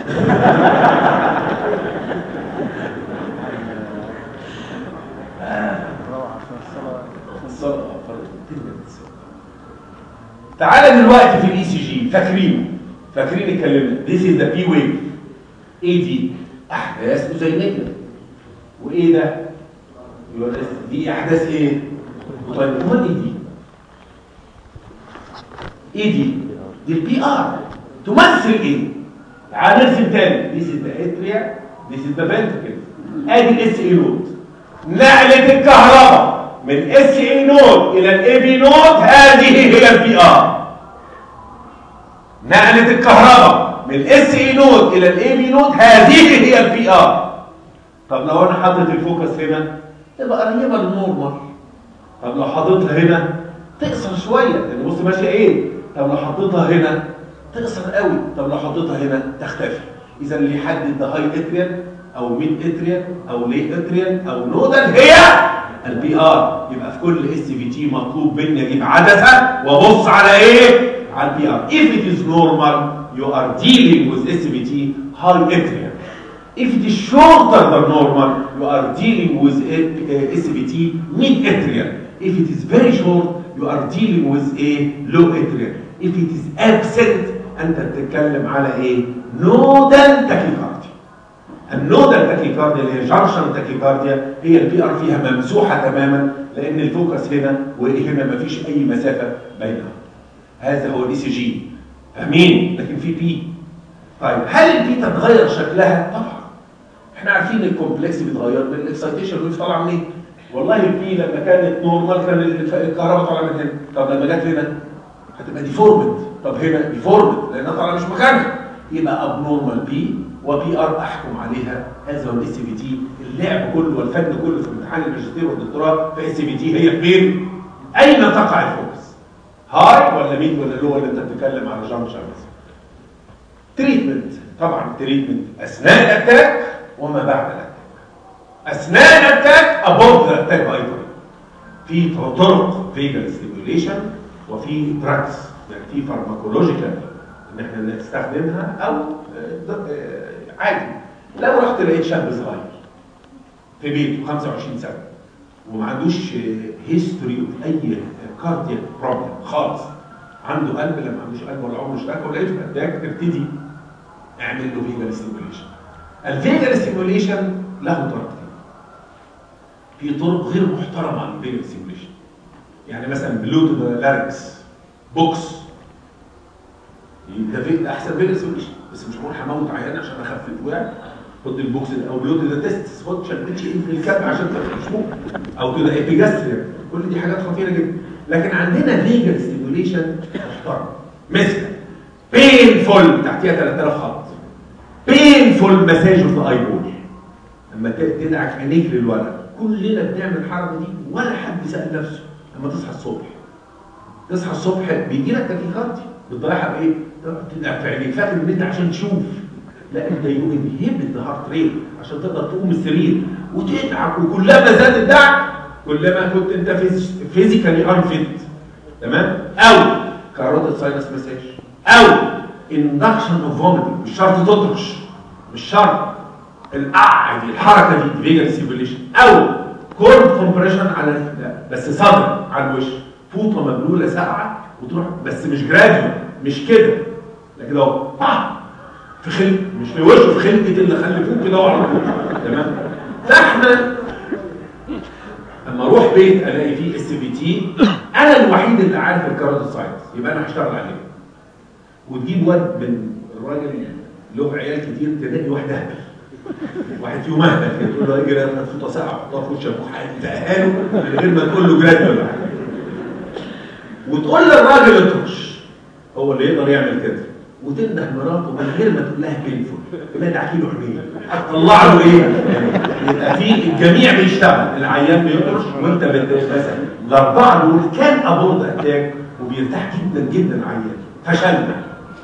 تعالى دلوقتي في الاي سي جي، فاكرين اتكلمنا this is the P wave. ايه دي؟ احداث اذينيه. وايه ده؟ دي احداث ايه؟ طيب امال ايه دي؟ ايه دي؟ دي البي ار تمثل ايه؟ تعال نرسم تاني. this is the atria، this is the ventricle. ادي الاس اي نود، نقله الكهرباء من اس اي نود الى الاي بي نود، هذه هي البي ار. نقله الكهرباء من الاس اي نود الى الاي بي نود، هذه هي البي ار. طب لو انا حاطط الفوكس هنا تبقى قريبه للنورمال. طب لو حاططها هنا تقصر شويه، لان بص ماشيه ايه. طب لو حطيتها هنا تقصر قوي. طب لو حطيتها هنا تختفي. اذا اللي يحدد ده هاي اتريال او ميد اتريال او لي اتريال او نودل هي البي ار. يبقى في كل اس في تي مطلوب مني اجيب عدسه وابص على ايه؟ على البي ار. If it is normal you are dealing with SVT high atrial. If it is shorter than normal you are dealing with SVT mid atrial. If it is very short you are dealing with a low atrial. If it is absent انت بتتكلم على ايه؟ نودال تاكيكارديا. النودال تاكيكارديا اللي هي جانكشن تاكيكارديا هي البي ار فيها ممسوحه تماما لان الفوكس هنا وهنا مفيش اي مسافه بينهم. هذا هو الاي سي جي، فاهمين؟ لكن في بي. طيب هل البي تتغير شكلها؟ طبعا. احنا عارفين الكومبلكس بيتغير من الاكسايتيشن ويف طالعه منين؟ والله البي لما كانت نورمال كان الكهرباء طالعه من هنا، طب لما جت هنا هتبقى ديفورمد، طب هنا ديفورمد لانها طالعه مش مكانها، يبقى اب نورمال بي وبي ار احكم عليها. هذا هو الاس بي تي. اللعب كله والفن كله في امتحان الماجستير والدكتوراه في اس بي تي هي فين؟ اين تقع الفوكس؟ هاي ولا ميد ولا لو ولا انت بتتكلم على جانكشن؟ تريتمنت، طبعا التريتمنت اثناء الاتاك وما بعد الاتاك. اثناء الاتاك ابوف الاتاك ايضا في طرق فيجال ستيميوليشن وفي دراجز، يعني في فارماكولوجيكال ان احنا نستخدمها او عادي. لو رحت لقيت شاب صغير في بيته 25 سنه وما عندوش هيستوري اي كاردياك بروبلم خالص، عنده قلب لما ما عندوش قلب ولا عمره اشتكى ولقيته في اتاك، تبتدي اعمل له فيجال ستيميوليشن. الفيجال ستيميوليشن له طريقتين. في طرق غير محترمه للفيجال ستيميوليشن، يعني مثلا بلوتو لاركس بوكس، ده احسن فيجال ستيميوليشن، بس مش هقول هموت عيان عشان اخفف وقع، خد البوكس او بلوتو ده تيست، خد شدتش في الكاب عشان تشوف، او كده ايبيجاستريا، كل دي حاجات خطيره جدا. لكن عندنا فيجال ستيميوليشن محترم، مثل بينفول تحتيها 3000 خط، بينفول مساج اوف اي بول، لما تدعك عينيك للولد. كلنا بنعمل الحركه دي ولا حد سال نفسه. لما تصحى الصبح بيجي لك تاكيكاردي، بتضيعها بايه؟ تدعك في عينيك فاكر ان انت عشان تشوف، لا انت يو انهبت هارت ريت عشان تقدر تقوم السرير وتدعك، وكلما زاد الدعك كلما كنت انت فيزيكالي انفيت، تمام؟ او كاروتيد ساينس مساج، او اندكشن اوف فوميتنج، مش شرط تطرش، مش شرط القعد الحركه دي فيجال ستيميوليشن، او كورد كومبريشن على بس صدر على الوش، فوطه مبلوله ساقعه وتروح، بس مش جراديوال، مش كده، لكن لو في خلق، مش في وشه، في خلقه اللي خلفوه كده على طول، تمام؟ فاحنا لما اروح بيت الاقي فيه اس بي تي، انا الوحيد اللي عارف الكاروتيد ساينس، يبقى انا هشتغل عليه. وتجيب واد من الراجل له عيال كتير، تلاقي واحد اهبل، واحد فيهم اهبل كده، تقول له اجري انا فوطه ساقعه حطها في وش ابوك، هتقهله من غير ما تقول له جراد ولا حاجه. وتقول للراجل اطرش، هو اللي يقدر يعمل كده، وتنده مراته من غير ما تقول لها بينفول، تقول لها دعكي له عينيه، هتطلع له ايه؟ يبقى في الجميع بيشتغل، العيان بيطرش وانت مثلا الاربعه دول كان ابورد اتاك وبيرتاح جدا جدا العيان.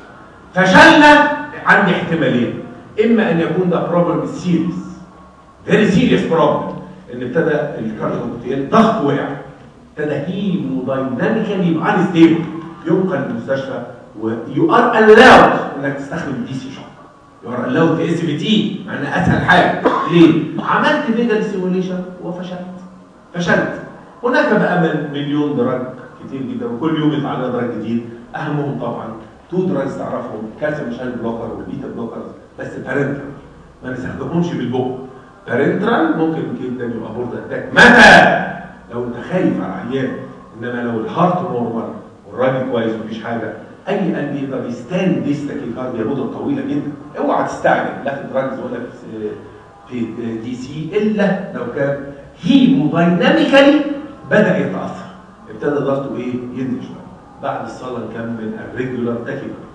فشلنا عندي احتمالين، اما ان يكون ده بروبلم سيريس، فيري سيريس بروبلم، ان ابتدى الكارديو ضغط وقع، ابتدى هيمودايناميكال يبقى انستيبل، ينقل للمستشفى، ويو ار الاود انك تستخدم دي سي شوك، يو ار الاود في اس بي تي، مع انها اسهل حاجه. ليه؟ عملت فيجال سيموليشن وفشلت. هناك بقى مليون دراج كتير جدا، وكل يوم يطلع لنا دراج جديد، اهمهم طبعا 2 دراجز تعرفهم، كالسيوم شانل بلوكر والبيتا بلوكر، بس بارنترال ما نستخدمهمش بالبق. بارنترال ممكن جدا يبقى بورد اتاك متى؟ لو انت خايف على العيان، انما لو الهارت نورمال والراجل كويس ومفيش حاجه، اي قلب يقدر يستاند دي تاكيكارديا مده طويله جدا. اوعى تستعجل لا في دراجز ولا في دي سي، الا لو كان هيمودايناميكالي بدا يتاثر، ابتدى ضغطه ايه؟ ينزل شويه. بعد الصلاه نكمل الريجولار تاكيكارديا.